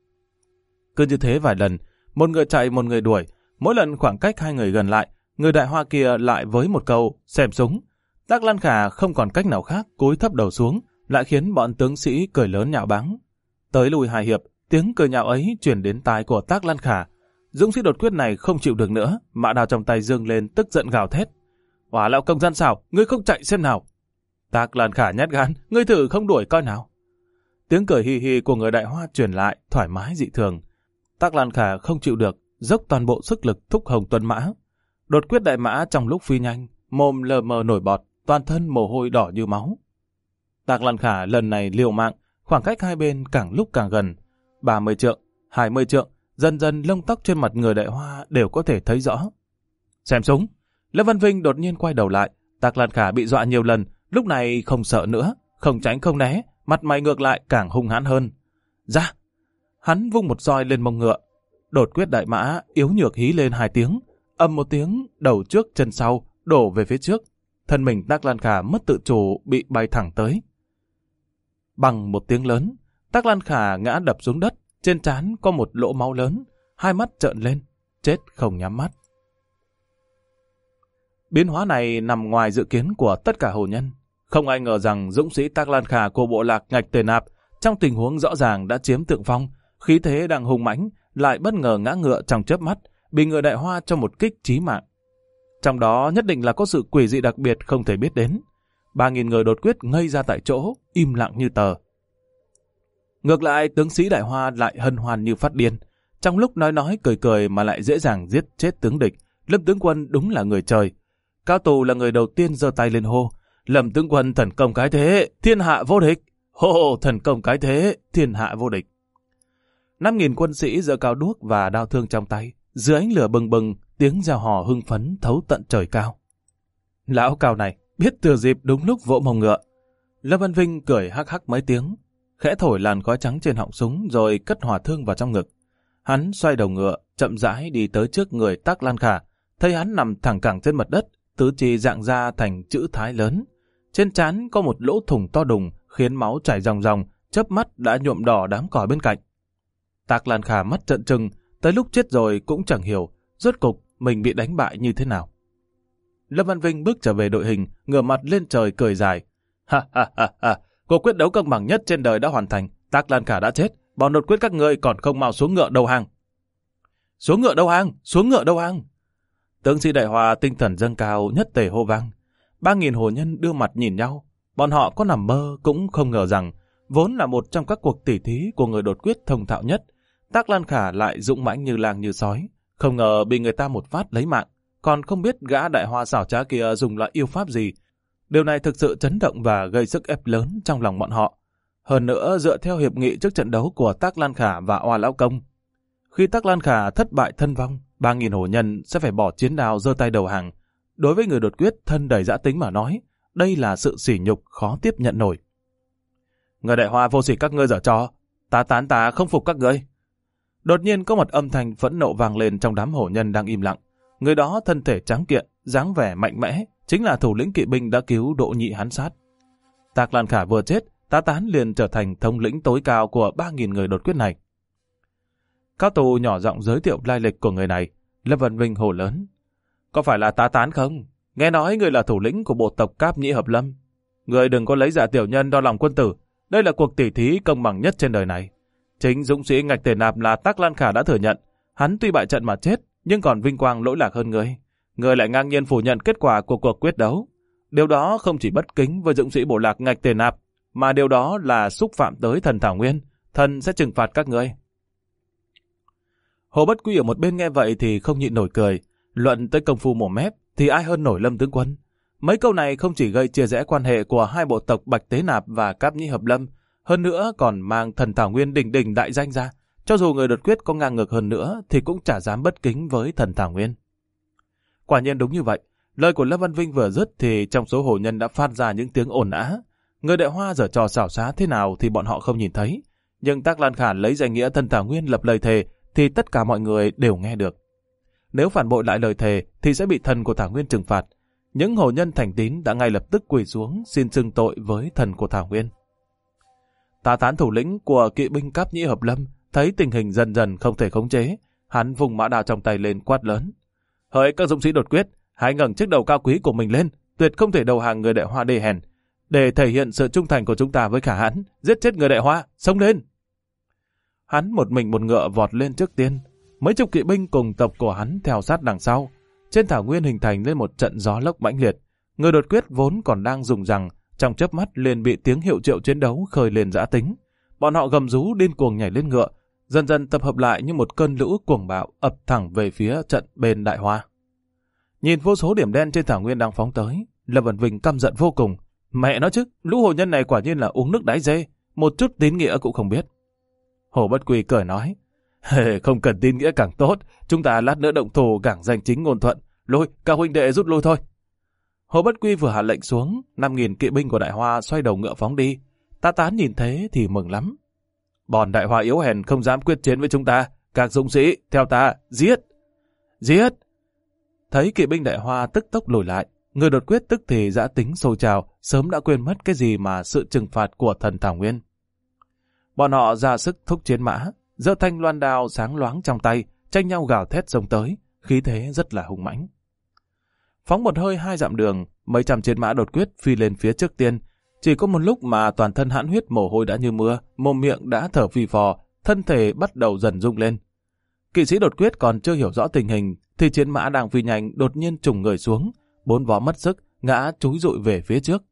Cứ như thế vài lần, một người chạy một người đuổi, mỗi lần khoảng cách hai người gần lại, người Đại Hoa kia lại với một câu xem súng. Tát Lan Khả không còn cách nào khác, cúi thấp đầu xuống, lại khiến bọn tướng sĩ cười lớn nhạo báng. Tới lùi hai hiệp, tiếng cười nhạo ấy truyền đến tai của Tát Lan Khả. Dũng sĩ đột quyết này không chịu được nữa, mã đao trong tay giương lên, tức giận gào thét. Oa Lão Công gian xảo, ngươi không chạy xem nào. Tát Lan Khả nhát gan, ngươi thử không đuổi coi nào. Tiếng cười hì hì của người Đại Hoa truyền lại, thoải mái dị thường. Tát Lan Khả không chịu được, dốc toàn bộ sức lực thúc hồng tuấn mã. Đột quyết đại mã trong lúc phi nhanh, mồm lờ mờ nổi bọt, toàn thân mồ hôi đỏ như máu. Tát Lan Khả lần này liều mạng, khoảng cách hai bên càng lúc càng gần. 30 trượng, 20 trượng, dần dần lông tóc trên mặt người Đại Hoa đều có thể thấy rõ. Xem súng. Lê Văn Vinh đột nhiên quay đầu lại. Tát Lan Khả bị dọa nhiều lần, lúc này không sợ nữa, không tránh không né, mặt mày ngược lại càng hung hãn hơn. Ra! Hắn vung một roi lên mông ngựa. Đột quyết đại mã yếu nhược hí lên 2 tiếng, ầm một tiếng, đầu trước chân sau đổ về phía trước. Thân mình Tát Lan Khả mất tự chủ, bị bay thẳng tới. Bằng một tiếng lớn, Tát Lan Khả ngã đập xuống đất, trên trán có một lỗ máu lớn, hai mắt trợn lên, chết không nhắm mắt. Biến hóa này nằm ngoài dự kiến của tất cả hồ nhân. Không ai ngờ rằng dũng sĩ Tát Lan Khả của bộ lạc Ngạch Tề Nạp trong tình huống rõ ràng đã chiếm thượng phong, khí thế đang hùng mãnh, lại bất ngờ ngã ngựa trong chớp mắt, bị người Đại Hoa cho một kích chí mạng. Trong đó nhất định là có sự quỷ dị đặc biệt không thể biết đến. 3.000 người đột quyết ngây ra tại chỗ, im lặng như tờ. Ngược lại, tướng sĩ Đại Hoa lại hân hoan như phát điên. Trong lúc nói cười cười mà lại dễ dàng giết chết tướng địch, Lâm tướng quân đúng là người trời. Cao Tù là người đầu tiên giơ tay lên hô. Lâm tướng quân thần công cái thế, thiên hạ vô địch. Hô, thần công cái thế, thiên hạ vô địch. 5.000 quân sĩ giơ cao đuốc và đao thương trong tay. Dưới ánh lửa bừng bừng, tiếng reo hò hưng phấn thấu tận trời cao. Lão Cao này biết thừa dịp đúng lúc vỗ mông ngựa. Lâm Văn Vinh cười hắc hắc mấy tiếng, khẽ thổi làn khói trắng trên họng súng rồi cất hỏa thương vào trong ngực. Hắn xoay đầu ngựa, chậm rãi đi tới trước người Tát Lan Khả, thấy hắn nằm thẳng cẳng trên mặt đất, tứ chi dạng ra thành chữ Thái lớn. Trên trán có một lỗ thủng to đùng, khiến máu chảy ròng ròng, chớp mắt đã nhuộm đỏ đám cỏ bên cạnh. Tát Lan Khả mắt trợn trừng, tới lúc chết rồi cũng chẳng hiểu, rốt cục mình bị đánh bại như thế nào. Lâm Văn Vinh bước trở về đội hình, ngửa mặt lên trời cười dài. Ha ha ha ha, cuộc quyết đấu công bằng nhất trên đời đã hoàn thành, Tát Lan Khả đã chết, bọn đột quyết các ngươi còn không mau xuống ngựa đầu hàng. Xuống ngựa đầu hàng, xuống ngựa đầu hàng. Tướng sĩ Đại Hoa tinh thần dâng cao, nhất tề hô vang. 3.000 hồ nhân đưa mặt nhìn nhau, bọn họ có nằm mơ cũng không ngờ rằng, vốn là một trong các cuộc tỉ thí của người đột quyết thông thạo nhất, Tát Lan Khả lại dũng mãnh như lang như sói, không ngờ bị người ta một phát lấy mạng, còn không biết gã Đại Hoa xảo trá kia dùng loại yêu pháp gì. Điều này thực sự chấn động và gây sức ép lớn trong lòng bọn họ. Hơn nữa, dựa theo hiệp nghị trước trận đấu của Tát Lan Khả và Oa Lão Công, khi Tát Lan Khả thất bại thân vong, 3.000 hồ nhân sẽ phải bỏ chiến đao giơ tay đầu hàng. Đối với người đột quyết thân đầy dã tính mà nói, đây là sự sỉ nhục khó tiếp nhận nổi. Người Đại Hoa vô sỉ các ngươi giở trò, ta không phục các ngươi. Đột nhiên có một âm thanh phẫn nộ vang lên trong đám hổ nhân đang im lặng. Người đó thân thể trắng kiện, dáng vẻ mạnh mẽ, chính là thủ lĩnh kỵ binh đã cứu Đỗ Nhị Hán Sát. Tát Lan Khả vừa chết, Tá Tán liền trở thành thống lĩnh tối cao của 3.000 người đột quyết này. Cao Tù nhỏ giọng giới thiệu lai lịch của người này. Lâm Văn Vinh hô lớn. Có phải là Tá Tán không? Nghe nói người là thủ lĩnh của bộ tộc Cáp Nhĩ Hợp Lâm. Người đừng có lấy dạ tiểu nhân đo lòng quân tử. Đây là cuộc tỉ thí công bằng nhất trên đời này. Chính dũng sĩ Ngạch Tề Nạp là Tắc Lan Khả đã thừa nhận. Hắn tuy bại trận mà chết, nhưng còn vinh quang lỗi lạc hơn người. Người lại ngang nhiên phủ nhận kết quả của cuộc quyết đấu. Điều đó không chỉ bất kính với dũng sĩ bộ lạc Ngạch Tề Nạp, mà điều đó là xúc phạm tới thần Thảo Nguyên. Thần sẽ trừng phạt các ngươi. Hồ Bất Quy ở một bên nghe vậy thì không nhịn nổi cười. Luận tới công phu mồm mép thì ai hơn nổi Lâm tướng quân. Mấy câu này không chỉ gây chia rẽ quan hệ của hai bộ tộc Bạch Tế Nạp và Cáp Nhĩ Hợp Lâm, hơn nữa còn mang thần Thảo Nguyên đỉnh đỉnh đại danh ra. Cho dù người đột quyết có ngang ngược hơn nữa thì cũng chả dám bất kính với thần Thảo Nguyên. Quả nhiên đúng như vậy. Lời của Lâm Văn Vinh vừa dứt thì trong số hồ nhân đã phát ra những tiếng ồn ào. Người Đại Hoa giở trò xảo xá thế nào thì bọn họ không nhìn thấy. Nhưng Tắc Lan Khả lấy danh nghĩa thần Thảo Nguyên lập lời thề thì tất cả mọi người đều nghe được. Nếu phản bội lại lời thề thì sẽ bị thần của Thảo Nguyên trừng phạt. Những hồ nhân thành tín đã ngay lập tức quỳ xuống xin xưng tội với thần của Thảo Nguyên. Tà Tán thủ lĩnh của kỵ binh Cáp Nhĩ Hợp Lâm thấy tình hình dần dần không thể khống chế, hắn vùng mã đao trong tay lên quát lớn: "Hỡi các dũng sĩ đột quyết, hãy ngẩng chiếc đầu cao quý của mình lên, tuyệt không thể đầu hàng người Đại Hoa đê hèn. Để thể hiện sự trung thành của chúng ta với Khả Hãn, giết chết người Đại Hoa, xông lên!" Hắn một mình một ngựa vọt lên trước tiên, mấy chục kỵ binh cùng tộc của hắn theo sát đằng sau. Trên Thảo Nguyên hình thành lên một trận gió lốc mãnh liệt. Người đột quyết vốn còn đang dùng rằng, trong chớp mắt liền bị tiếng hiệu triệu chiến đấu khơi lên dã tính. Bọn họ gầm rú điên cuồng nhảy lên ngựa, dần dần tập hợp lại như một cơn lũ cuồng bạo ập thẳng về phía trận bên Đại Hoa. Nhìn vô số điểm đen trên Thảo Nguyên đang phóng tới, Lâm Văn Vinh căm giận vô cùng. Mẹ nó chứ, lũ hồ nhân này quả nhiên là uống nước đáy dê, một chút tín nghĩa cũng không biết. Hồ Bất Quy cười nói: "Không cần tín nghĩa càng tốt, chúng ta lát nữa động thủ càng danh chính ngôn thuận, lôi, các huynh đệ rút lui thôi." Hồ Bất Quy vừa hạ lệnh xuống, 5.000 kỵ binh của Đại Hoa xoay đầu ngựa phóng đi. Tá Tán nhìn thế thì mừng lắm. "Bọn Đại Hoa yếu hèn không dám quyết chiến với chúng ta, các dũng sĩ theo ta, giết, giết!" Thấy kỵ binh Đại Hoa tức tốc lùi lại, người đột quyết tức thì dã tính sôi trào, sớm đã quên mất cái gì mà sự trừng phạt của thần Thảo Nguyên. Bọn họ ra sức thúc chiến mã, giơ thanh loan đao sáng loáng trong tay, tranh nhau gào thét xông tới, khí thế rất là hung mãnh. Phóng một hơi 2 dặm đường, mấy trăm chiến mã đột quyết phi lên phía trước tiên. Chỉ có một lúc mà toàn thân hãn huyết mồ hôi đã như mưa, mồm miệng đã thở phì phò, thân thể bắt đầu dần rung lên. Kỵ sĩ đột quyết còn chưa hiểu rõ tình hình, thì chiến mã đang phi nhanh đột nhiên trùng người xuống, 4 vó mất sức, ngã chúi rụi về phía trước.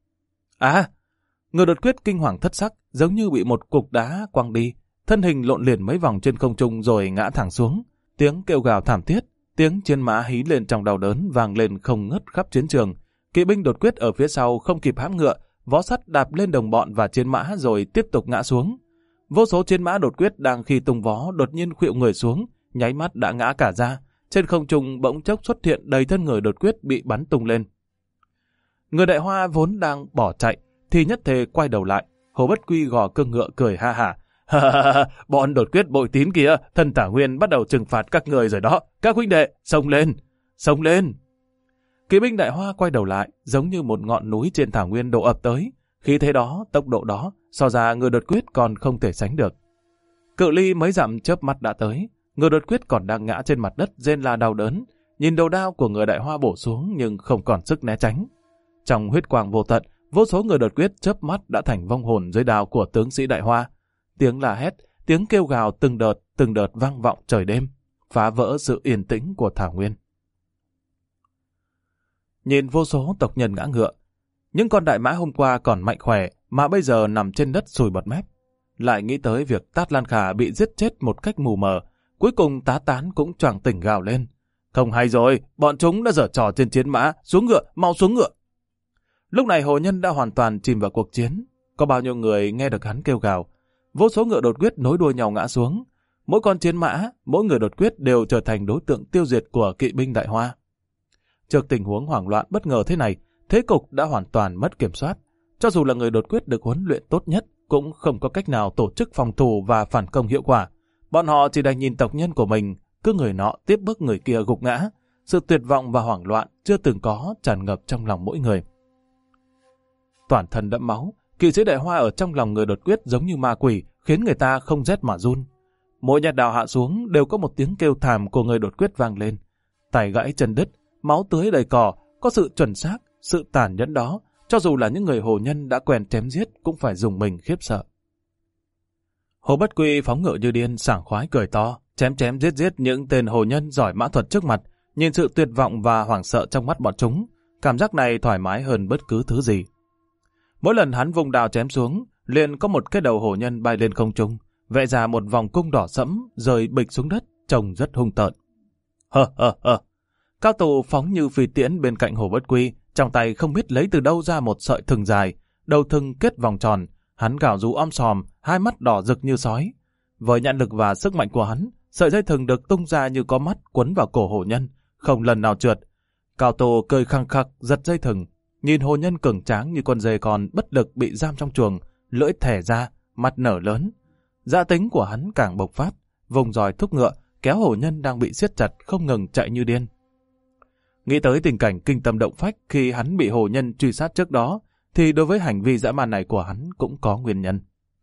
Người đột quyết kinh hoàng thất sắc, giống như bị một cục đá quăng đi, thân hình lộn liền mấy vòng trên không trung rồi ngã thẳng xuống. Tiếng kêu gào thảm thiết, tiếng chiến mã hí lên trong đau đớn vang lên không ngớt khắp chiến trường. Kỵ binh đột quyết ở phía sau không kịp hãm ngựa, vó sắt đạp lên đồng bọn và chiến mã rồi tiếp tục ngã xuống. Vô số chiến mã đột quyết đang khi tung vó đột nhiên khuỵu người xuống, nháy mắt đã ngã cả ra. Trên không trung bỗng chốc xuất hiện đầy thân người đột quyết bị bắn tung lên. Người Đại Hoa vốn đang bỏ chạy thì nhất thời quay đầu lại. Hồ Bất Quy gò cương ngựa cười ha hả: "Bọn đột quyết bội tín kìa, thần Thảo Nguyên bắt đầu trừng phạt các người rồi đó. Các huynh đệ, xông lên, xông lên!" Kỵ binh Đại Hoa quay đầu lại, giống như một ngọn núi trên Thảo Nguyên đổ ập tới. Khí thế đó, tốc độ đó, so ra người đột quyết còn không thể sánh được. Cự ly mấy dặm chớp mắt đã tới, người đột quyết còn đang ngã trên mặt đất rên la đau đớn, nhìn đầu đao của người Đại Hoa bổ xuống nhưng không còn sức né tránh. Trong huyết quang vô tận, vô số người đột quyết chớp mắt đã thành vong hồn dưới đao của tướng sĩ Đại Hoa. Tiếng la hét, tiếng kêu gào từng đợt vang vọng trời đêm, phá vỡ sự yên tĩnh của Thảo Nguyên. Nhìn vô số tộc nhân ngã ngựa, những con đại mã hôm qua còn mạnh khỏe mà bây giờ nằm trên đất sùi bọt mép. Lại nghĩ tới việc Tát Lan Khả bị giết chết một cách mù mờ, cuối cùng Tá Tán cũng choàng tỉnh gào lên: "Không hay rồi, bọn chúng đã giở trò trên chiến mã, xuống ngựa, mau xuống ngựa!" Lúc này hồ nhân đã hoàn toàn chìm vào cuộc chiến. Có bao nhiêu người nghe được hắn kêu gào, vô số ngựa đột quyết nối đuôi nhau ngã xuống. Mỗi con chiến mã, mỗi người đột quyết đều trở thành đối tượng tiêu diệt của kỵ binh Đại Hoa. Trước tình huống hoảng loạn bất ngờ thế này, thế cục đã hoàn toàn mất kiểm soát. Cho dù là người đột quyết được huấn luyện tốt nhất, cũng không có cách nào tổ chức phòng thủ và phản công hiệu quả. Bọn họ chỉ đành nhìn tộc nhân của mình, cứ người nọ tiếp bước người kia gục ngã. Sự tuyệt vọng và hoảng loạn chưa từng có tràn ngập trong lòng mỗi người. Toàn thân đẫm máu, kỵ sĩ Đại Hoa ở trong lòng người đột quyết giống như ma quỷ, khiến người ta không rét mà run. Mỗi nhát đao hạ xuống đều có một tiếng kêu thảm của người đột quyết vang lên. Tay gãy chân đứt, máu tưới đầy cỏ, Có sự chuẩn xác, sự tàn nhẫn đó, cho dù là những người hồ nhân đã quen chém giết cũng phải dùng mình khiếp sợ. Hồ Bất Quy phóng ngựa như điên, sảng khoái cười to, chém giết những tên hồ nhân giỏi mã thuật trước mặt, nhìn sự tuyệt vọng và hoảng sợ trong mắt bọn chúng, cảm giác này thoải mái hơn bất cứ thứ gì. Mỗi lần hắn vùng đao chém xuống, liền có một cái đầu hồ nhân bay lên không trung, vẽ ra một vòng cung đỏ sẫm, rơi bịch xuống đất, trông rất hung tợn. Cao Tù phóng như phi tiễn bên cạnh Hồ Bất Quy, trong tay không biết lấy từ đâu ra một sợi thừng dài, đầu thừng kết vòng tròn, hắn gào rú om sòm, hai mắt đỏ rực như sói. Với nhãn lực và sức mạnh của hắn, sợi dây thừng được tung ra như có mắt quấn vào cổ hồ nhân, không lần nào trượt. Cao Tù cười khăng khặc giật dây thừng, nhìn hồ nhân cường tráng như con dê con bất lực bị giam trong chuồng, lưỡi thẻ ra, mặt nở lớn. Dã tính của hắn càng bộc phát, vùng roi thúc ngựa, kéo hồ nhân đang bị siết chặt không ngừng chạy như điên. Nghĩ tới tình cảnh kinh tâm động phách khi hắn bị hồ nhân truy sát trước đó, thì đối với hành vi dã man này của hắn cũng có nguyên nhân.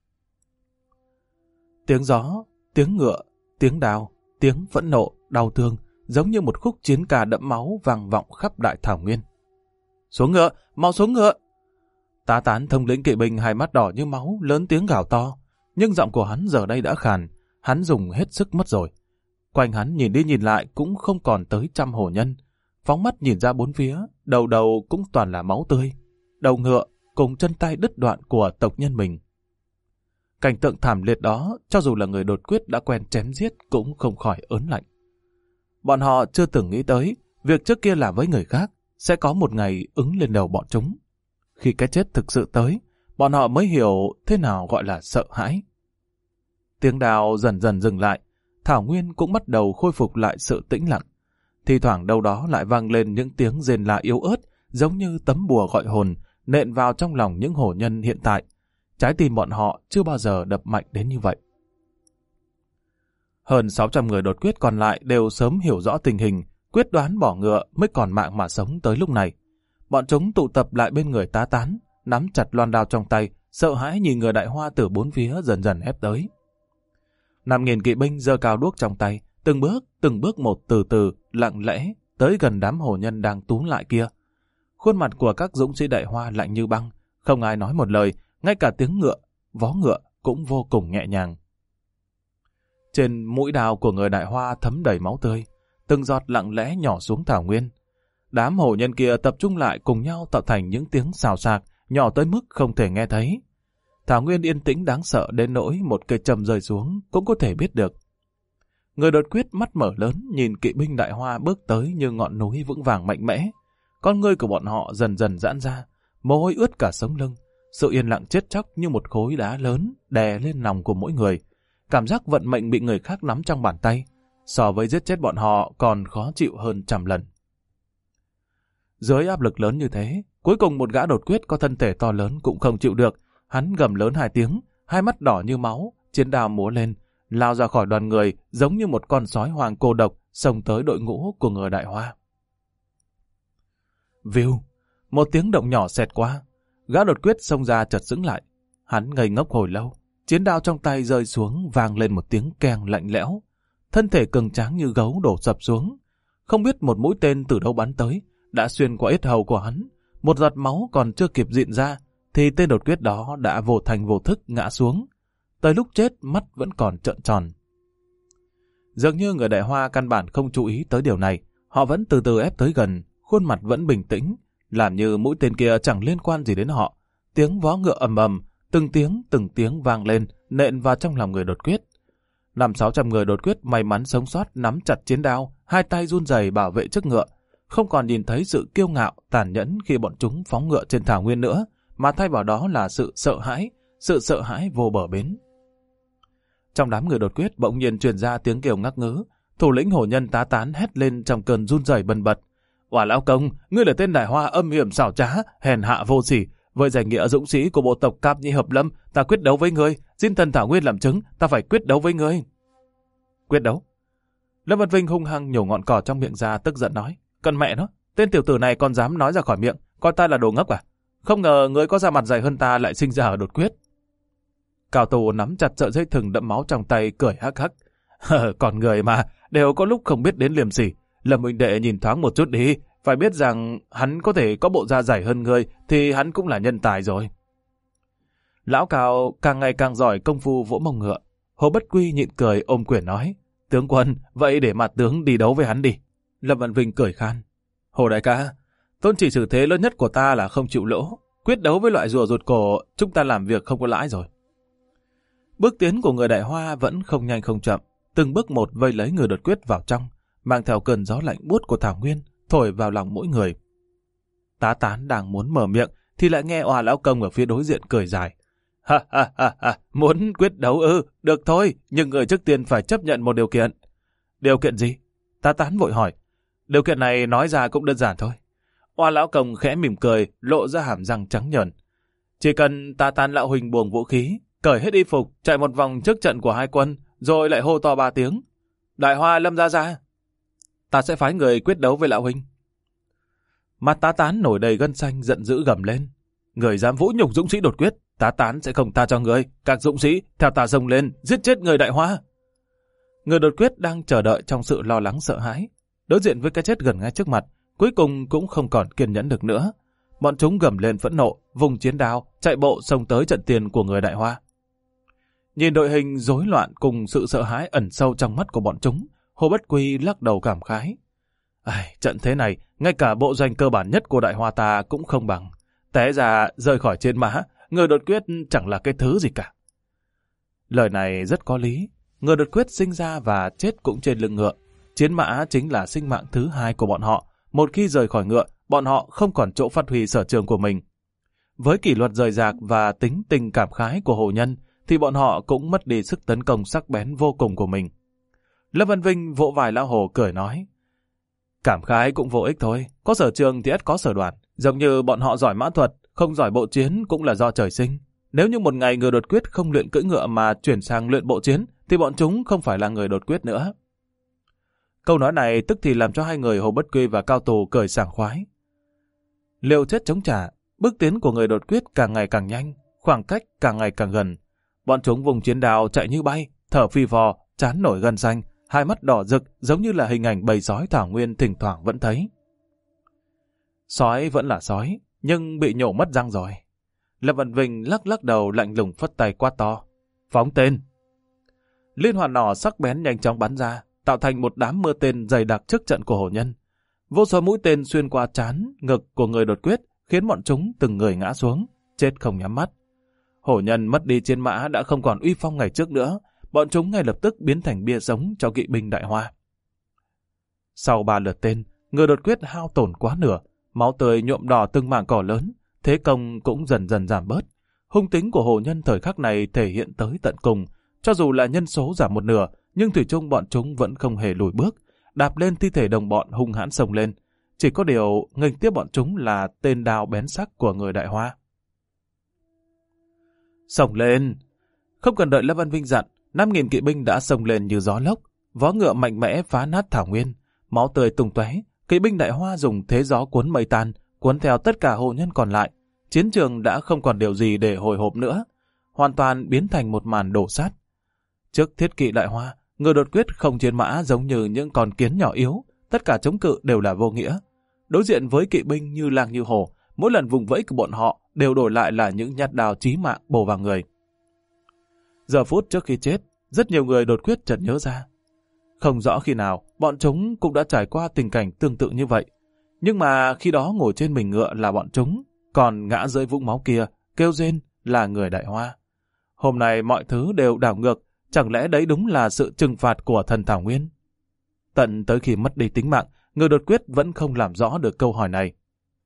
Tiếng gió, tiếng ngựa, tiếng đao, tiếng phẫn nộ, đau thương, giống như một khúc chiến ca đẫm máu vang vọng khắp đại thảo nguyên. Xuống ngựa, mau xuống ngựa! Tá Tán thống lĩnh kỵ binh hai mắt đỏ như máu, lớn tiếng gào to, nhưng giọng của hắn giờ đây đã khàn, hắn dùng hết sức mất rồi. Quanh hắn nhìn đi nhìn lại cũng không còn tới 100 hồ nhân, phóng mắt nhìn ra bốn phía, đầu đầu cũng toàn là máu tươi, đầu ngựa cùng chân tay đứt đoạn của tộc nhân mình. Cảnh tượng thảm liệt đó, cho dù là người đột quyết đã quen chém giết cũng không khỏi ớn lạnh. Bọn họ chưa từng nghĩ tới, việc trước kia làm với người khác sẽ có một ngày ứng lên đầu bọn chúng. Khi cái chết thực sự tới, bọn họ mới hiểu thế nào gọi là sợ hãi. Tiếng đào dần dần dừng lại, thảo nguyên cũng bắt đầu khôi phục lại sự tĩnh lặng. Thì thoảng đâu đó lại vang lên những tiếng rền la yếu ớt, giống như tấm bùa gọi hồn, nện vào trong lòng những hồ nhân hiện tại. Trái tim bọn họ chưa bao giờ đập mạnh đến như vậy. Hơn 600 người đột quyết còn lại đều sớm hiểu rõ tình hình, quyết đoán bỏ ngựa mới còn mạng mà sống tới lúc này. Bọn chúng tụ tập lại bên người Tá Tán, nắm chặt loan đao trong tay, sợ hãi nhìn người Đại Hoa từ bốn phía dần dần ép tới. 5.000 kỵ binh giơ cao đuốc trong tay, từng bước một từ từ, lặng lẽ, tới gần đám hồ nhân đang túm lại kia. Khuôn mặt của các dũng sĩ Đại Hoa lạnh như băng, không ai nói một lời, ngay cả tiếng ngựa, vó ngựa cũng vô cùng nhẹ nhàng. Trên mũi đao của người Đại Hoa thấm đầy máu tươi, từng giọt lặng lẽ nhỏ xuống thảo nguyên. Đám hồ nhân kia tập trung lại cùng nhau tạo thành những tiếng xào xạc, nhỏ tới mức không thể nghe thấy. Thảo nguyên yên tĩnh đáng sợ đến nỗi một cây trầm rơi xuống cũng có thể biết được. Người đột quyết mắt mở lớn nhìn kỵ binh Đại Hoa bước tới như ngọn núi vững vàng mạnh mẽ. Con ngươi của bọn họ dần dần giãn ra, mồ hôi ướt cả sống lưng. Sự yên lặng chết chóc như một khối đá lớn đè lên lòng của mỗi người. Cảm giác vận mệnh bị người khác nắm trong bàn tay, so với giết chết bọn họ còn khó chịu hơn 100 lần. Dưới áp lực lớn như thế, cuối cùng một gã đột quyết có thân thể to lớn cũng không chịu được. Hắn gầm lớn 2 tiếng, hai mắt đỏ như máu, chiến đao múa lên, lao ra khỏi đoàn người giống như một con sói hoang cô độc xông tới đội ngũ của người Đại Hoa. View, một tiếng động nhỏ xẹt qua, gã đột quyết xông ra chợt sững lại. Hắn ngây ngốc hồi lâu, chiến đao trong tay rơi xuống vang lên một tiếng keng lạnh lẽo. Thân thể cường tráng như gấu đổ sập xuống. Không biết một mũi tên từ đâu bắn tới, đã xuyên qua yết hầu của hắn. Một giọt máu còn chưa kịp rịn ra, thì tên đột quyết đó đã vô thành vô thức ngã xuống. Tới lúc chết mắt vẫn còn trợn tròn. Dường như người Đại Hoa căn bản không chú ý tới điều này. Họ vẫn từ từ ép tới gần, khuôn mặt vẫn bình tĩnh, làm như mũi tên kia chẳng liên quan gì đến họ. Tiếng vó ngựa ầm ầm, từng tiếng vang lên, nện vào trong lòng người đột quyết. 500-600 người đột quyết may mắn sống sót nắm chặt chiến đao, hai tay run rẩy bảo vệ trước ngựa, không còn nhìn thấy sự kiêu ngạo, tàn nhẫn khi bọn chúng phóng ngựa trên thảo nguyên nữa, mà thay vào đó là sự sợ hãi vô bờ bến. Trong đám người đột quyết bỗng nhiên truyền ra tiếng kêu ngắc ngứ, thủ lĩnh hồ nhân Tá Tán hét lên trong cơn run rẩy bần bật. Oả lão công, ngươi là tên Đại Hoa âm hiểm xảo trá, hèn hạ vô sỉ, với danh nghĩa dũng sĩ của bộ tộc Cáp Nhĩ Hợp Lâm, ta quyết đấu với ngươi, xin thần thảo nguyên làm chứng, ta phải quyết đấu với ngươi. Quyết đấu? Lâm Văn Vinh hung hăng nhổ ngọn cỏ trong miệng ra, tức giận nói, cần mẹ nó, tên tiểu tử này còn dám nói ra khỏi miệng, coi ta là đồ ngốc à? Không ngờ ngươi có da mặt dày hơn ta lại sinh ra ở đột quyết. Cao Tù nắm chặt sợi dây thừng đẫm máu trong tay, cười hắc hắc. Còn người mà, đều có lúc không biết đến liềm sỉ. Lâm huynh đệ nhìn thoáng một chút đi, Phải biết rằng hắn có thể có bộ da dày hơn ngươi thì hắn cũng là nhân tài rồi. Lão Cao càng ngày càng giỏi công phu vỗ mông ngựa. Hồ Bất Quy nhịn cười ôm quyền nói, tướng quân, vậy để mặt tướng đi đấu với hắn đi. Lâm Văn Vinh cười khan, Hồ đại ca, tôn chỉ xử thế lớn nhất của ta là không chịu lỗ. Quyết đấu với loại rùa ruột cổ, chúng ta làm việc không có lãi rồi. Bước tiến của người Đại Hoa vẫn không nhanh không chậm, từng bước một vây lấy người Đột Quyết vào trong, mang theo cơn gió lạnh buốt của thảo nguyên, thổi vào lòng mỗi người. Tá Tán đang muốn mở miệng, thì lại nghe Oà Lão Công ở phía đối diện cười dài. Ha ha ha ha, muốn quyết đấu ư, được thôi, nhưng người trước tiên phải chấp nhận một điều kiện. Điều kiện gì? Tá Tán vội hỏi. Điều kiện này nói ra cũng đơn giản thôi. Oà Lão Công khẽ mỉm cười, lộ ra hàm răng trắng nhợn. Chỉ cần Tá Tán lão huynh buông vũ khí, cởi hết y phục, chạy một vòng trước trận của hai quân, rồi lại hô to 3 tiếng. Đại Hoa Lâm Gia Gia, ta sẽ phái người quyết đấu với lão huynh. Mặt Tá Tán nổi đầy gân xanh giận dữ gầm lên. Người dám vũ nhục dũng sĩ Đột Quyết, Tá Tán sẽ không tha cho người. Các dũng sĩ theo ta xông lên, giết chết người Đại Hoa. Người Đột Quyết đang chờ đợi trong sự lo lắng sợ hãi. Đối diện với cái chết gần ngay trước mặt, cuối cùng cũng không còn kiên nhẫn được nữa. Bọn chúng gầm lên phẫn nộ, vùng chiến đao, chạy bộ xông tới trận tiền của người Đại Hoa. Nhìn đội hình rối loạn cùng sự sợ hãi ẩn sâu trong mắt của bọn chúng, Hồ Bất Quy lắc đầu cảm khái. Trận thế này, ngay cả bộ doanh cơ bản nhất của Đại Hoa ta cũng không bằng. Té ra rời khỏi trên mã, người Đột Quyết chẳng là cái thứ gì cả. Lời này rất có lý. Người Đột Quyết sinh ra và chết cũng trên lưng ngựa. Chiến mã chính là sinh mạng thứ hai của bọn họ. Một khi rời khỏi ngựa, bọn họ không còn chỗ phát huy sở trường của mình. Với kỷ luật rời rạc và tính tình cảm khái của hồ nhân, thì bọn họ cũng mất đi sức tấn công sắc bén vô cùng của mình. Lâm Văn Vinh vỗ vai Lão Hồ cười nói, cảm khái cũng vô ích thôi, có sở trường thì ắt có sở đoản. Giống như bọn họ giỏi mã thuật, không giỏi bộ chiến cũng là do trời sinh. Nếu như một ngày người Đột Quyết không luyện cưỡi ngựa mà chuyển sang luyện bộ chiến, thì bọn chúng không phải là người Đột Quyết nữa. Câu nói này tức thì làm cho hai người Hồ Bất Quy và Cao Tù cười sảng khoái. Liều chết chống trả, bước tiến của người Đột Quyết càng ngày càng nhanh, khoảng cách càng ngày càng gần. Bọn chúng vùng chiến đao chạy như bay, thở phì phò, trán nổi gân xanh, hai mắt đỏ rực giống như là hình ảnh bầy sói thảo nguyên thỉnh thoảng vẫn thấy. Sói vẫn là sói, nhưng bị nhổ mất răng rồi. Lâm Văn Vinh lắc lắc đầu lạnh lùng phất tay quát to. Phóng tên! Liên hoàn nỏ sắc bén nhanh chóng bắn ra, tạo thành một đám mưa tên dày đặc trước trận của hổ nhân. Vô số mũi tên xuyên qua trán, ngực của người Đột Quyết, khiến bọn chúng từng người ngã xuống, chết không nhắm mắt. Hổ nhân mất đi chiến mã đã không còn uy phong ngày trước nữa, bọn chúng ngay lập tức biến thành bia sống cho kỵ binh Đại Hoa. Sau 3 lượt tên, người Đột Quyết hao tổn quá nửa, máu tươi nhuộm đỏ từng mảng cỏ lớn, thế công cũng dần dần giảm bớt. Hung tính của hổ nhân thời khắc này thể hiện tới tận cùng, cho dù là nhân số giảm một nửa, nhưng thủy chung bọn chúng vẫn không hề lùi bước, đạp lên thi thể đồng bọn hung hãn xông lên. Chỉ có điều nghênh tiếp bọn chúng là tên đao bén sắc của người Đại Hoa. Xông lên! Không cần đợi Lâm Văn Vinh dặn, 5.000 kỵ binh đã xông lên như gió lốc, vó ngựa mạnh mẽ phá nát thảo nguyên, máu tươi tung tóe. Kỵ binh Đại Hoa dùng thế gió cuốn mây tan, cuốn theo tất cả hồ nhân còn lại. Chiến trường đã không còn điều gì để hồi hộp nữa, hoàn toàn biến thành một màn đổ sát. Trước thiết kỵ Đại Hoa, người Đột Quyết không chiến mã giống như những con kiến nhỏ yếu, tất cả chống cự đều là vô nghĩa. Đối diện với kỵ binh như lang như hổ, mỗi lần vùng vẫy của bọn họ đều đổi lại là những nhát đao chí mạng bổ vào người. Giờ phút trước khi chết, rất nhiều người Đột Quyết chợt nhớ ra. Không rõ khi nào, bọn chúng cũng đã trải qua tình cảnh tương tự như vậy. Nhưng mà khi đó ngồi trên mình ngựa là bọn chúng, còn ngã dưới vũng máu kia, kêu rên là người Đại Hoa. Hôm nay mọi thứ đều đảo ngược, chẳng lẽ đấy đúng là sự trừng phạt của thần Thảo Nguyên? Tận tới khi mất đi tính mạng, người Đột Quyết vẫn không làm rõ được câu hỏi này.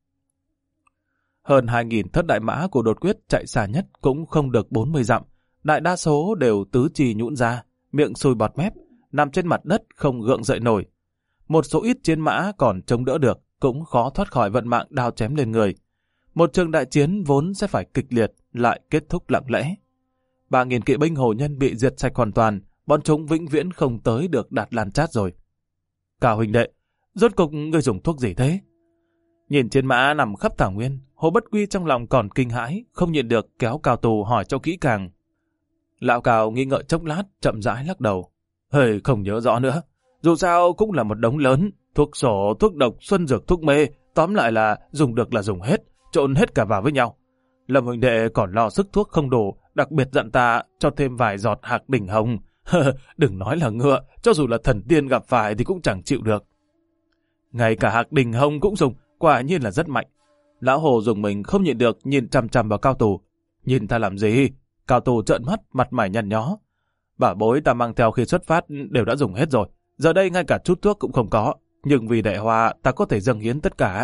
Hơn 2.000 thất đại mã của Đột Quyết chạy xa nhất cũng không được 40 dặm. Đại đa số đều tứ chi nhũn ra, miệng sùi bọt mép, nằm trên mặt đất không gượng dậy nổi. Một số ít chiến mã còn chống đỡ được, cũng khó thoát khỏi vận mạng đao chém lên người. Một trận đại chiến vốn sẽ phải kịch liệt, lại kết thúc lặng lẽ. 3.000 kỵ binh hồ nhân bị diệt sạch hoàn toàn, bọn chúng vĩnh viễn không tới được Đạt Lan Chát rồi. Cao huynh đệ, rốt cục ngươi dùng thuốc gì thế? Nhìn chiến mã nằm khắp thảo nguyên, Hồ Bất Quy trong lòng còn kinh hãi, không nhịn được kéo Cao Tù hỏi cho kỹ càng. Lão Cao nghi ngợi chốc lát, chậm rãi lắc đầu. Hơi không nhớ rõ nữa. Dù sao cũng là một đống lớn, Thuốc sổ, thuốc độc, xuân dược, thuốc mê, tóm lại là dùng được là dùng hết, trộn hết cả vào với nhau. Lâm huynh đệ còn lo sức thuốc không đủ, đặc biệt dặn ta cho thêm vài giọt hạc đỉnh hồng. Đừng nói là ngựa, cho dù là thần tiên gặp phải thì cũng chẳng chịu được. Ngay cả hạc đỉnh hồng cũng dùng, quả nhiên là rất mạnh. Lão Hồ dùng mình không nhịn được nhìn chằm chằm vào Cao Tù. Nhìn ta làm gì? Cao Tù trợn mắt, mặt mày nhăn nhó. Bảo bối ta mang theo khi xuất phát đều đã dùng hết rồi. Giờ đây ngay cả chút thuốc cũng không có. Nhưng vì Đại Hoa ta có thể dâng hiến tất cả.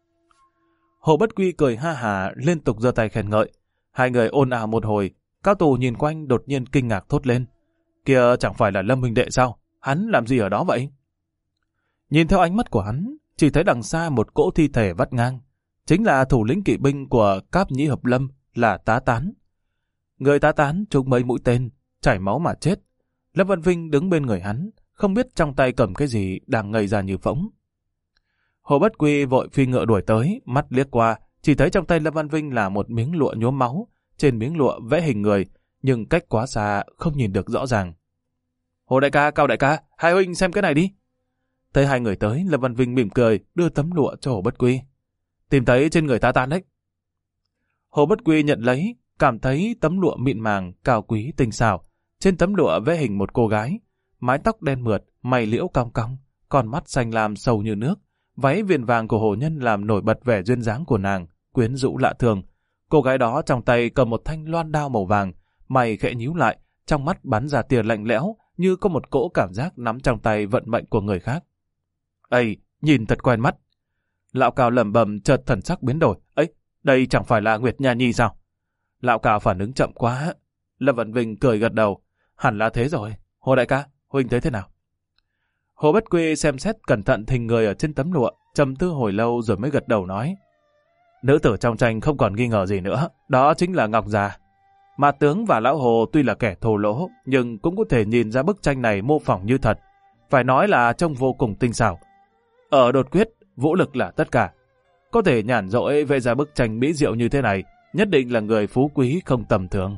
Hồ Bất Quy cười ha hả liên tục giơ tay khen ngợi. Hai người ồn ào một hồi. Cao Tù nhìn quanh đột nhiên kinh ngạc thốt lên. Kìa chẳng phải là Lâm huynh đệ sao? Hắn làm gì ở đó vậy? Nhìn theo ánh mắt của hắn, chỉ thấy đằng xa một cỗ thi thể vắt ngang. Chính là thủ lĩnh kỵ binh của Cáp Nhĩ Hợp Lâm, là Tá Tán. Người Tá Tán trúng mấy mũi tên, chảy máu mà chết. Lâm Văn Vinh đứng bên người hắn, không biết trong tay cầm cái gì đang ngây ra như phỗng. Hồ Bất Quy vội phi ngựa đuổi tới, mắt liếc qua, chỉ thấy trong tay Lâm Văn Vinh là một miếng lụa nhuốm máu, trên miếng lụa vẽ hình người, nhưng cách quá xa không nhìn được rõ ràng. Hồ đại ca, Cao đại ca, hai huynh xem cái này đi. Thấy hai người tới, Lâm Văn Vinh mỉm cười, đưa tấm lụa cho Hồ Bất Quy. Tìm thấy trên người Tá Tán đấy. Hồ Bất Quy nhận lấy, cảm thấy tấm lụa mịn màng, cao quý, tinh xảo. Trên tấm lụa vẽ hình một cô gái, mái tóc đen mượt, mày liễu cong cong, con mắt xanh lam sâu như nước. Váy viền vàng của hồ nhân làm nổi bật vẻ duyên dáng của nàng, quyến rũ lạ thường. Cô gái đó trong tay cầm một thanh loan đao màu vàng, mày khẽ nhíu lại, trong mắt bắn ra tia lạnh lẽo, như có một cỗ cảm giác nắm trong tay vận mệnh của người khác. Ây, nhìn thật quen mắt. Lão Cao lẩm bẩm, chợt thần sắc biến đổi. Ấy, đây chẳng phải là Nguyệt Nha Nhi sao? Lão Cao phản ứng chậm quá. Lâm Văn Vinh cười gật đầu. Hẳn là thế rồi. Hồ đại ca, huynh thấy thế nào? Hồ Bất Quy xem xét cẩn thận hình người ở trên tấm lụa, trầm tư hồi lâu rồi mới gật đầu nói. Nữ tử trong tranh không còn nghi ngờ gì nữa, đó chính là Ngọc Già. Mà tướng và Lão Hồ tuy là kẻ thô lỗ, nhưng cũng có thể nhìn ra bức tranh này mô phỏng như thật. Phải nói là trông vô cùng tinh xảo. Ở đột quyết, vũ lực là tất cả. Có thể nhàn rỗi vẽ ra bức tranh mỹ diệu như thế này, nhất định là người phú quý không tầm thường.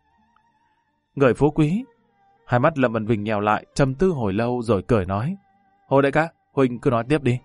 Người phú quý? Hai mắt Lâm Văn Vinh nhèo lại, trầm tư hồi lâu rồi cười nói. Hồ đại ca, huynh cứ nói tiếp đi.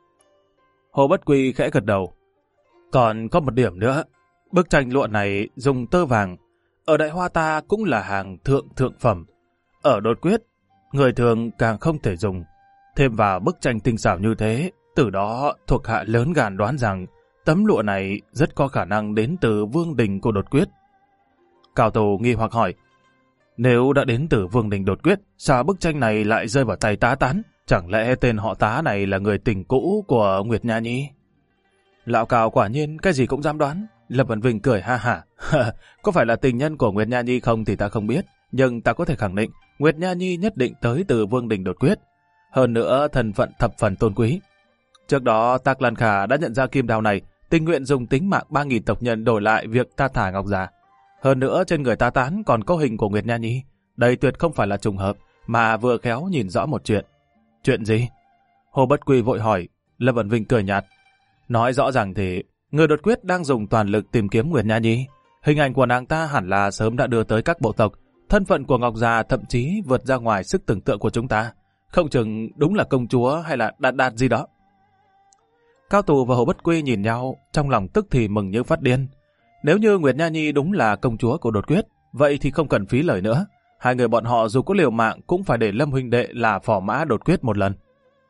Hồ Bất Quy khẽ gật đầu. Còn có một điểm nữa, bức tranh lụa này dùng tơ vàng. Ở Đại Hoa ta cũng là hàng thượng phẩm. Ở đột quyết, người thường càng không thể dùng. Thêm vào bức tranh tinh xảo như thế, từ đó thuộc hạ lớn gan đoán rằng tấm lụa này rất có khả năng đến từ vương đình của đột quyết. Cao Tù nghi hoặc hỏi, nếu đã đến từ vương đình đột quyết, sao bức tranh này lại rơi vào tay Tá Tán? Chẳng lẽ tên họ Tá này là người tình cũ của Nguyệt Nha Nhi? Lão Cao quả nhiên cái gì cũng dám đoán. Lâm Văn Vinh cười ha hả. Có phải là tình nhân của Nguyệt Nha Nhi không thì ta không biết, nhưng ta có thể khẳng định Nguyệt Nha Nhi nhất định tới từ vương đình đột quyết. Hơn nữa thân phận thập phần tôn quý. Trước đó Tạc Lan Khả đã nhận ra kim đao này, tình nguyện dùng tính mạng 3.000 tộc nhân đổi lại việc ta thả Ngọc Già. Hơn nữa trên người Tá Tán còn có hình của Nguyệt Nha Nhi. Đây tuyệt không phải là trùng hợp, mà vừa khéo nhìn rõ một chuyện. Chuyện gì? Hồ Bất Quy vội hỏi. Lâm Văn Vinh cười nhạt. Nói rõ ràng thì người đột quyết đang dùng toàn lực tìm kiếm Nguyệt Nha Nhi. Hình ảnh của nàng ta hẳn là sớm đã đưa tới các bộ tộc. Thân phận của Ngọc Già thậm chí vượt ra ngoài sức tưởng tượng của chúng ta. Không chừng đúng là công chúa hay là đạt gì đó. Cao Tù và Hồ Bất Quy nhìn nhau, trong lòng tức thì mừng như phát điên. Nếu như Nguyệt Nha Nhi đúng là công chúa của đột quyết, vậy thì không cần phí lời nữa. Hai người bọn họ dù có liều mạng cũng phải để Lâm huynh đệ là phò mã đột quyết một lần.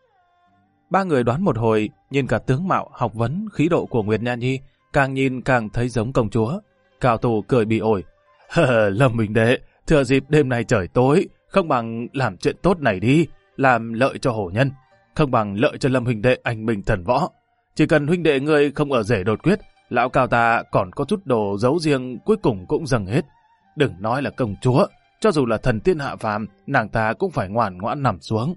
Ba người đoán một hồi, nhìn cả tướng mạo, học vấn, khí độ của Nguyệt Nha Nhi, càng nhìn càng thấy giống công chúa. Cao Tù cười bị ổi. Lâm huynh đệ, thừa dịp đêm nay trời tối, không bằng làm chuyện tốt này đi, làm lợi cho hổ nhân, không bằng lợi cho Lâm huynh đệ anh minh thần võ. Chỉ cần huynh đệ ngươi không ở rể đột quyết, lão Cao ta còn có chút đồ giấu riêng cuối cùng cũng dâng hết. Đừng nói là công chúa, cho dù là thần tiên hạ phàm, nàng ta cũng phải ngoan ngoãn nằm xuống.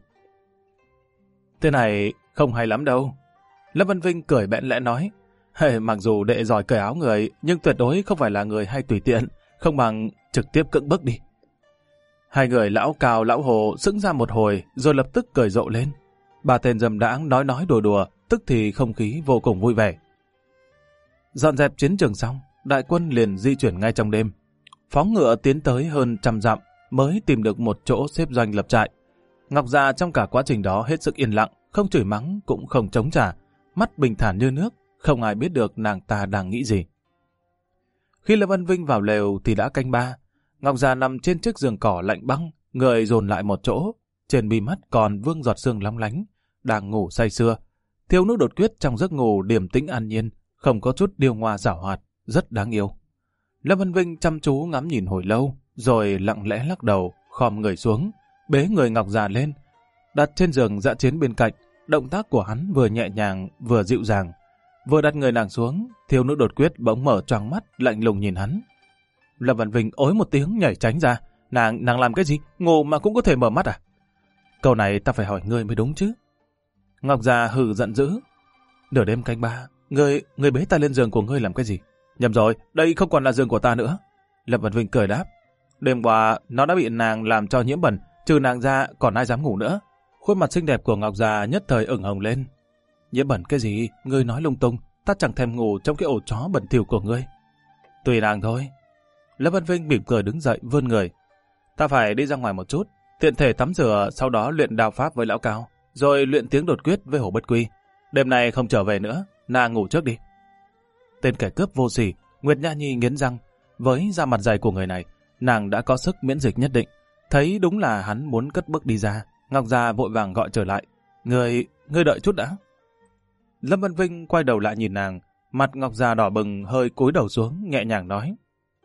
Thế này không hay lắm đâu. Lâm Văn Vinh cười bẽn lẽ nói, mặc dù đệ giỏi cởi áo người, nhưng tuyệt đối không phải là người hay tùy tiện, không bằng trực tiếp cưỡng bức đi. Hai người lão Cao lão Hồ sững ra một hồi, rồi lập tức cười rộ lên. Ba tên dâm đãng nói đùa đùa, tức thì không khí vô cùng vui vẻ. Dọn dẹp chiến trường xong, đại quân liền di chuyển ngay trong đêm. Phóng ngựa tiến tới hơn 100 dặm mới tìm được một chỗ xếp doanh lập trại. Ngọc Già trong cả quá trình đó hết sức yên lặng, không chửi mắng cũng không chống trả, mắt bình thản như nước, không ai biết được nàng ta đang nghĩ gì. Khi Lâm Văn Vinh vào lều thì đã canh 3. Ngọc Già nằm trên chiếc giường cỏ lạnh băng, người dồn lại một chỗ, trên mi mắt còn vương giọt sương lóng lánh, đang ngủ say sưa. Thiếu nữ Đột Quyết trong giấc ngủ điềm tĩnh an nhiên, không có chút điêu ngoa giảo hoạt, rất đáng yêu. Lâm Văn Vinh chăm chú ngắm nhìn hồi lâu, rồi lặng lẽ lắc đầu, khom người xuống, bế người Ngọc Già lên, đặt trên giường dã chiến bên cạnh. Động tác của hắn vừa nhẹ nhàng vừa dịu dàng. Vừa đặt người nàng xuống, thiếu nữ Đột Quyết bỗng mở choàng mắt, lạnh lùng nhìn hắn. Lâm Văn Vinh ối một tiếng nhảy tránh ra. Nàng làm cái gì? Ngủ mà cũng có thể mở mắt à? Câu này ta phải hỏi ngươi mới đúng chứ. Ngọc Già hừ giận dữ. Nửa đêm canh 3, ngươi bế ta lên giường của ngươi làm cái gì? Nhầm rồi, đây không còn là giường của ta nữa. Lâm Văn Vinh cười đáp. Đêm qua nó đã bị nàng làm cho nhiễm bẩn, trừ nàng ra còn ai dám ngủ nữa. Khuôn mặt xinh đẹp của Ngọc Già nhất thời ửng hồng lên. Nhiễm bẩn cái gì? Ngươi nói lung tung, ta chẳng thèm ngủ trong cái ổ chó bẩn thỉu của ngươi. Tùy nàng thôi. Lâm Văn Vinh mỉm cười đứng dậy vươn người. Ta phải đi ra ngoài một chút, tiện thể tắm rửa, sau đó luyện đao pháp với lão Cao, rồi luyện tiếng Đột Quyết với Hổ Bất Quy. Đêm nay không trở về nữa, nàng ngủ trước đi. Tên kẻ cướp vô sỉ, Nguyệt Nha Nhi nghiến răng. Với da mặt dày của người này, nàng đã có sức miễn dịch nhất định. Thấy đúng là hắn muốn cất bước đi ra, Ngọc Già vội vàng gọi trở lại. Ngươi đợi chút đã. Lâm Văn Vinh quay đầu lại nhìn nàng, mặt Ngọc Già đỏ bừng, hơi cúi đầu xuống, nhẹ nhàng nói.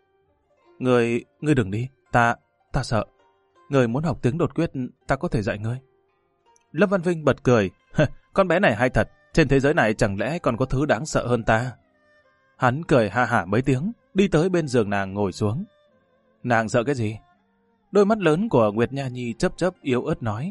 Ngươi đừng đi, ta sợ. Ngươi muốn học tiếng Đột Quyết, ta có thể dạy ngươi. Lâm Văn Vinh bật cười. Con bé này hay thật, trên thế giới này chẳng lẽ còn có thứ đáng sợ hơn ta? Hắn cười ha hả mấy tiếng, đi tới bên giường nàng ngồi xuống. Nàng sợ cái gì? Đôi mắt lớn của Nguyệt Nha Nhi chớp chớp yếu ớt nói.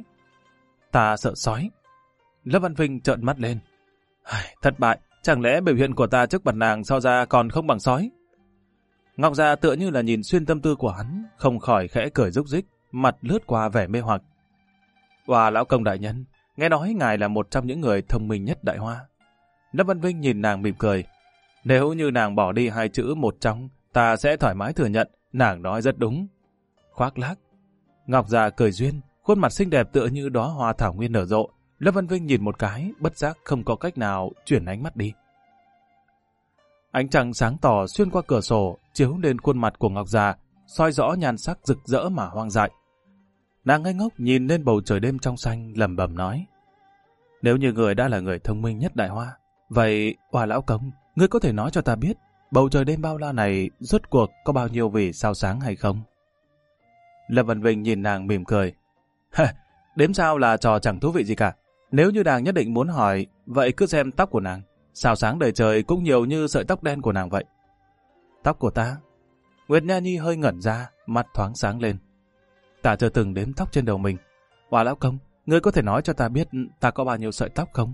Ta sợ sói. Lâm Văn Vinh trợn mắt lên. Thất bại, chẳng lẽ biểu hiện của ta trước mặt nàng so ra còn không bằng sói? Ngọc Già tựa như là nhìn xuyên tâm tư của hắn, không khỏi khẽ cười rúc rích, mặt lướt qua vẻ mê hoặc. Wow, lão công đại nhân, nghe nói ngài là một trong những người thông minh nhất Đại Hoa. Lâm Văn Vinh nhìn nàng mỉm cười. Nếu như nàng bỏ đi 2 chữ một trong, ta sẽ thoải mái thừa nhận, nàng nói rất đúng. Khoác lác. Ngọc Già cười duyên, khuôn mặt xinh đẹp tựa như đóa hoa thảo nguyên nở rộ. Lâm Văn Vinh nhìn một cái, bất giác không có cách nào chuyển ánh mắt đi. Ánh trăng sáng tỏ xuyên qua cửa sổ, chiếu lên khuôn mặt của Ngọc Già, soi rõ nhan sắc rực rỡ mà hoang dại. Nàng ngây ngốc nhìn lên bầu trời đêm trong xanh, lẩm bẩm nói. Nếu như người đã là người thông minh nhất Đại Hoa, vậy, Hoa lão công, ngươi có thể nói cho ta biết, bầu trời đêm bao la này rốt cuộc có bao nhiêu vì sao sáng hay không? Lâm Văn Vinh nhìn nàng mỉm cười. Đếm sao là trò chẳng thú vị gì cả. Nếu như nàng nhất định muốn hỏi, vậy cứ xem tóc của nàng. Sao sáng đầy trời cũng nhiều như sợi tóc đen của nàng vậy. Tóc của ta? Nguyệt Nha Nhi hơi ngẩn ra, mắt thoáng sáng lên. Ta chưa từng đếm tóc trên đầu mình. Hoa lão công, ngươi có thể nói cho ta biết ta có bao nhiêu sợi tóc không?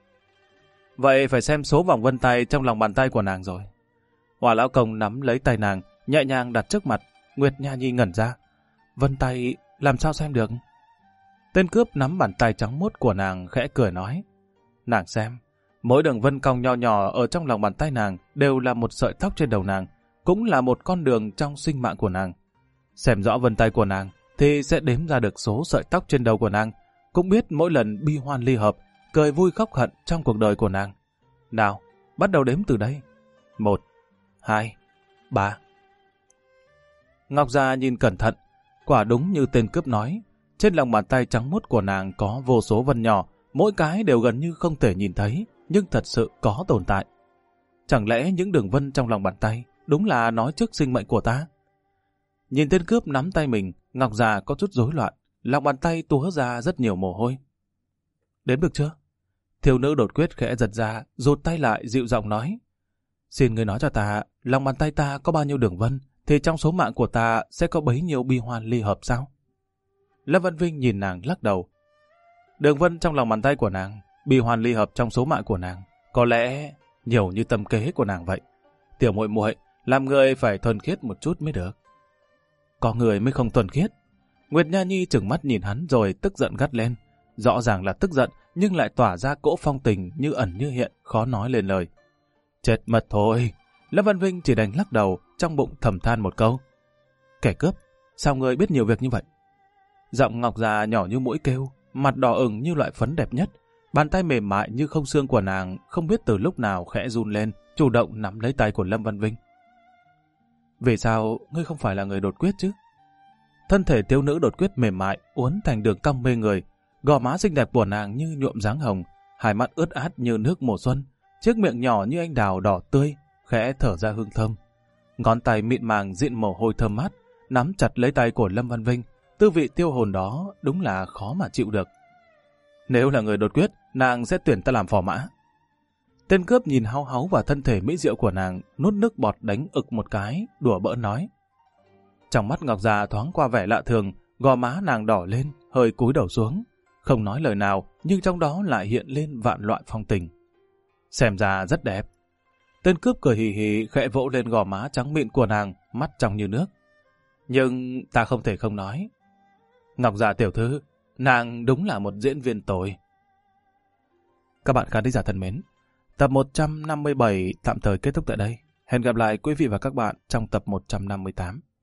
Vậy phải xem số vòng vân tay trong lòng bàn tay của nàng rồi. Hoa lão công nắm lấy tay nàng, nhẹ nhàng đặt trước mặt. Nguyệt Nha Nhi ngẩn ra. Vân tay làm sao xem được? Tên cướp nắm bàn tay trắng muốt của nàng khẽ cười nói. Nàng xem, mỗi đường vân cong nho nhỏ ở trong lòng bàn tay nàng đều là một sợi tóc trên đầu nàng, cũng là một con đường trong sinh mạng của nàng. Xem rõ vân tay của nàng thì sẽ đếm ra được số sợi tóc trên đầu của nàng, cũng biết mỗi lần bi hoan ly hợp, cười vui khóc hận trong cuộc đời của nàng. Nào, bắt đầu đếm từ đây. 1, 2, 3. Ngọc Già nhìn cẩn thận, quả đúng như tên cướp nói, trên lòng bàn tay trắng muốt của nàng có vô số vân nhỏ, mỗi cái đều gần như không thể nhìn thấy, nhưng thật sự có tồn tại. Chẳng lẽ những đường vân trong lòng bàn tay đúng là nói trước sinh mệnh của ta? Nhìn tên cướp nắm tay mình, Ngọc Già có chút rối loạn, lòng bàn tay túa ra rất nhiều mồ hôi. Đếm được chưa? Thiếu nữ Đột Quyết khẽ giật ra, rụt tay lại dịu giọng nói. Xin ngươi nói cho ta, lòng bàn tay ta có bao nhiêu đường vân, thì trong số mạng của ta sẽ có bấy nhiêu bi hoan ly hợp sao? Lâm Văn Vinh nhìn nàng lắc đầu. Đường vân trong lòng bàn tay của nàng, bi hoan ly hợp trong số mạng của nàng, có lẽ nhiều như tâm kế của nàng vậy. Tiểu muội muội, làm người phải thuần khiết một chút mới được. Có người mới không thuần khiết. Nguyệt Nha Nhi trừng mắt nhìn hắn rồi tức giận gắt lên. Rõ ràng là tức giận, nhưng lại tỏa ra cỗ phong tình như ẩn như hiện, khó nói lên lời. Chết mật thôi. Lâm Văn Vinh chỉ đành lắc đầu, trong bụng thầm than một câu. Kẻ cướp, sao ngươi biết nhiều việc như vậy? Giọng Ngọc Già nhỏ như mũi kêu, mặt đỏ ửng như loại phấn đẹp nhất, Bàn tay mềm mại như không xương của nàng không biết từ lúc nào khẽ run lên, chủ động nắm lấy tay của Lâm Văn Vinh. Vì sao ngươi không phải là người đột quyết chứ? Thân thể thiếu nữ đột quyết mềm mại, uốn thành đường cong mê người, gò má xinh đẹp của nàng như nhuộm dáng hồng, hai mắt ướt át như nước mùa xuân, chiếc miệng nhỏ như anh đào đỏ tươi, khẽ thở ra hương thơm. Ngón tay mịn màng dịn mồ hôi thơm mát, nắm chặt lấy tay của Lâm Văn Vinh, tư vị tiêu hồn đó đúng là khó mà chịu được. Nếu là người đột quyết, nàng sẽ tuyển ta làm phò mã. Tên cướp nhìn háo háu vào thân thể mỹ diệu của nàng, nuốt nước bọt đánh ực một cái, đùa bỡn nói. Trong mắt Ngọc Già thoáng qua vẻ lạ thường, gò má nàng đỏ lên, hơi cúi đầu xuống, không nói lời nào, nhưng trong đó lại hiện lên vạn loại phong tình. Xem ra rất đẹp. Tên cướp cười hì hì khẽ vỗ lên gò má trắng mịn của nàng, mắt trong như nước. Nhưng ta không thể không nói. Ngọc Già tiểu thư, nàng đúng là một diễn viên tồi. Các bạn khán thính giả thân mến, tập 157 tạm thời kết thúc tại đây. Hẹn gặp lại quý vị và các bạn trong tập 158.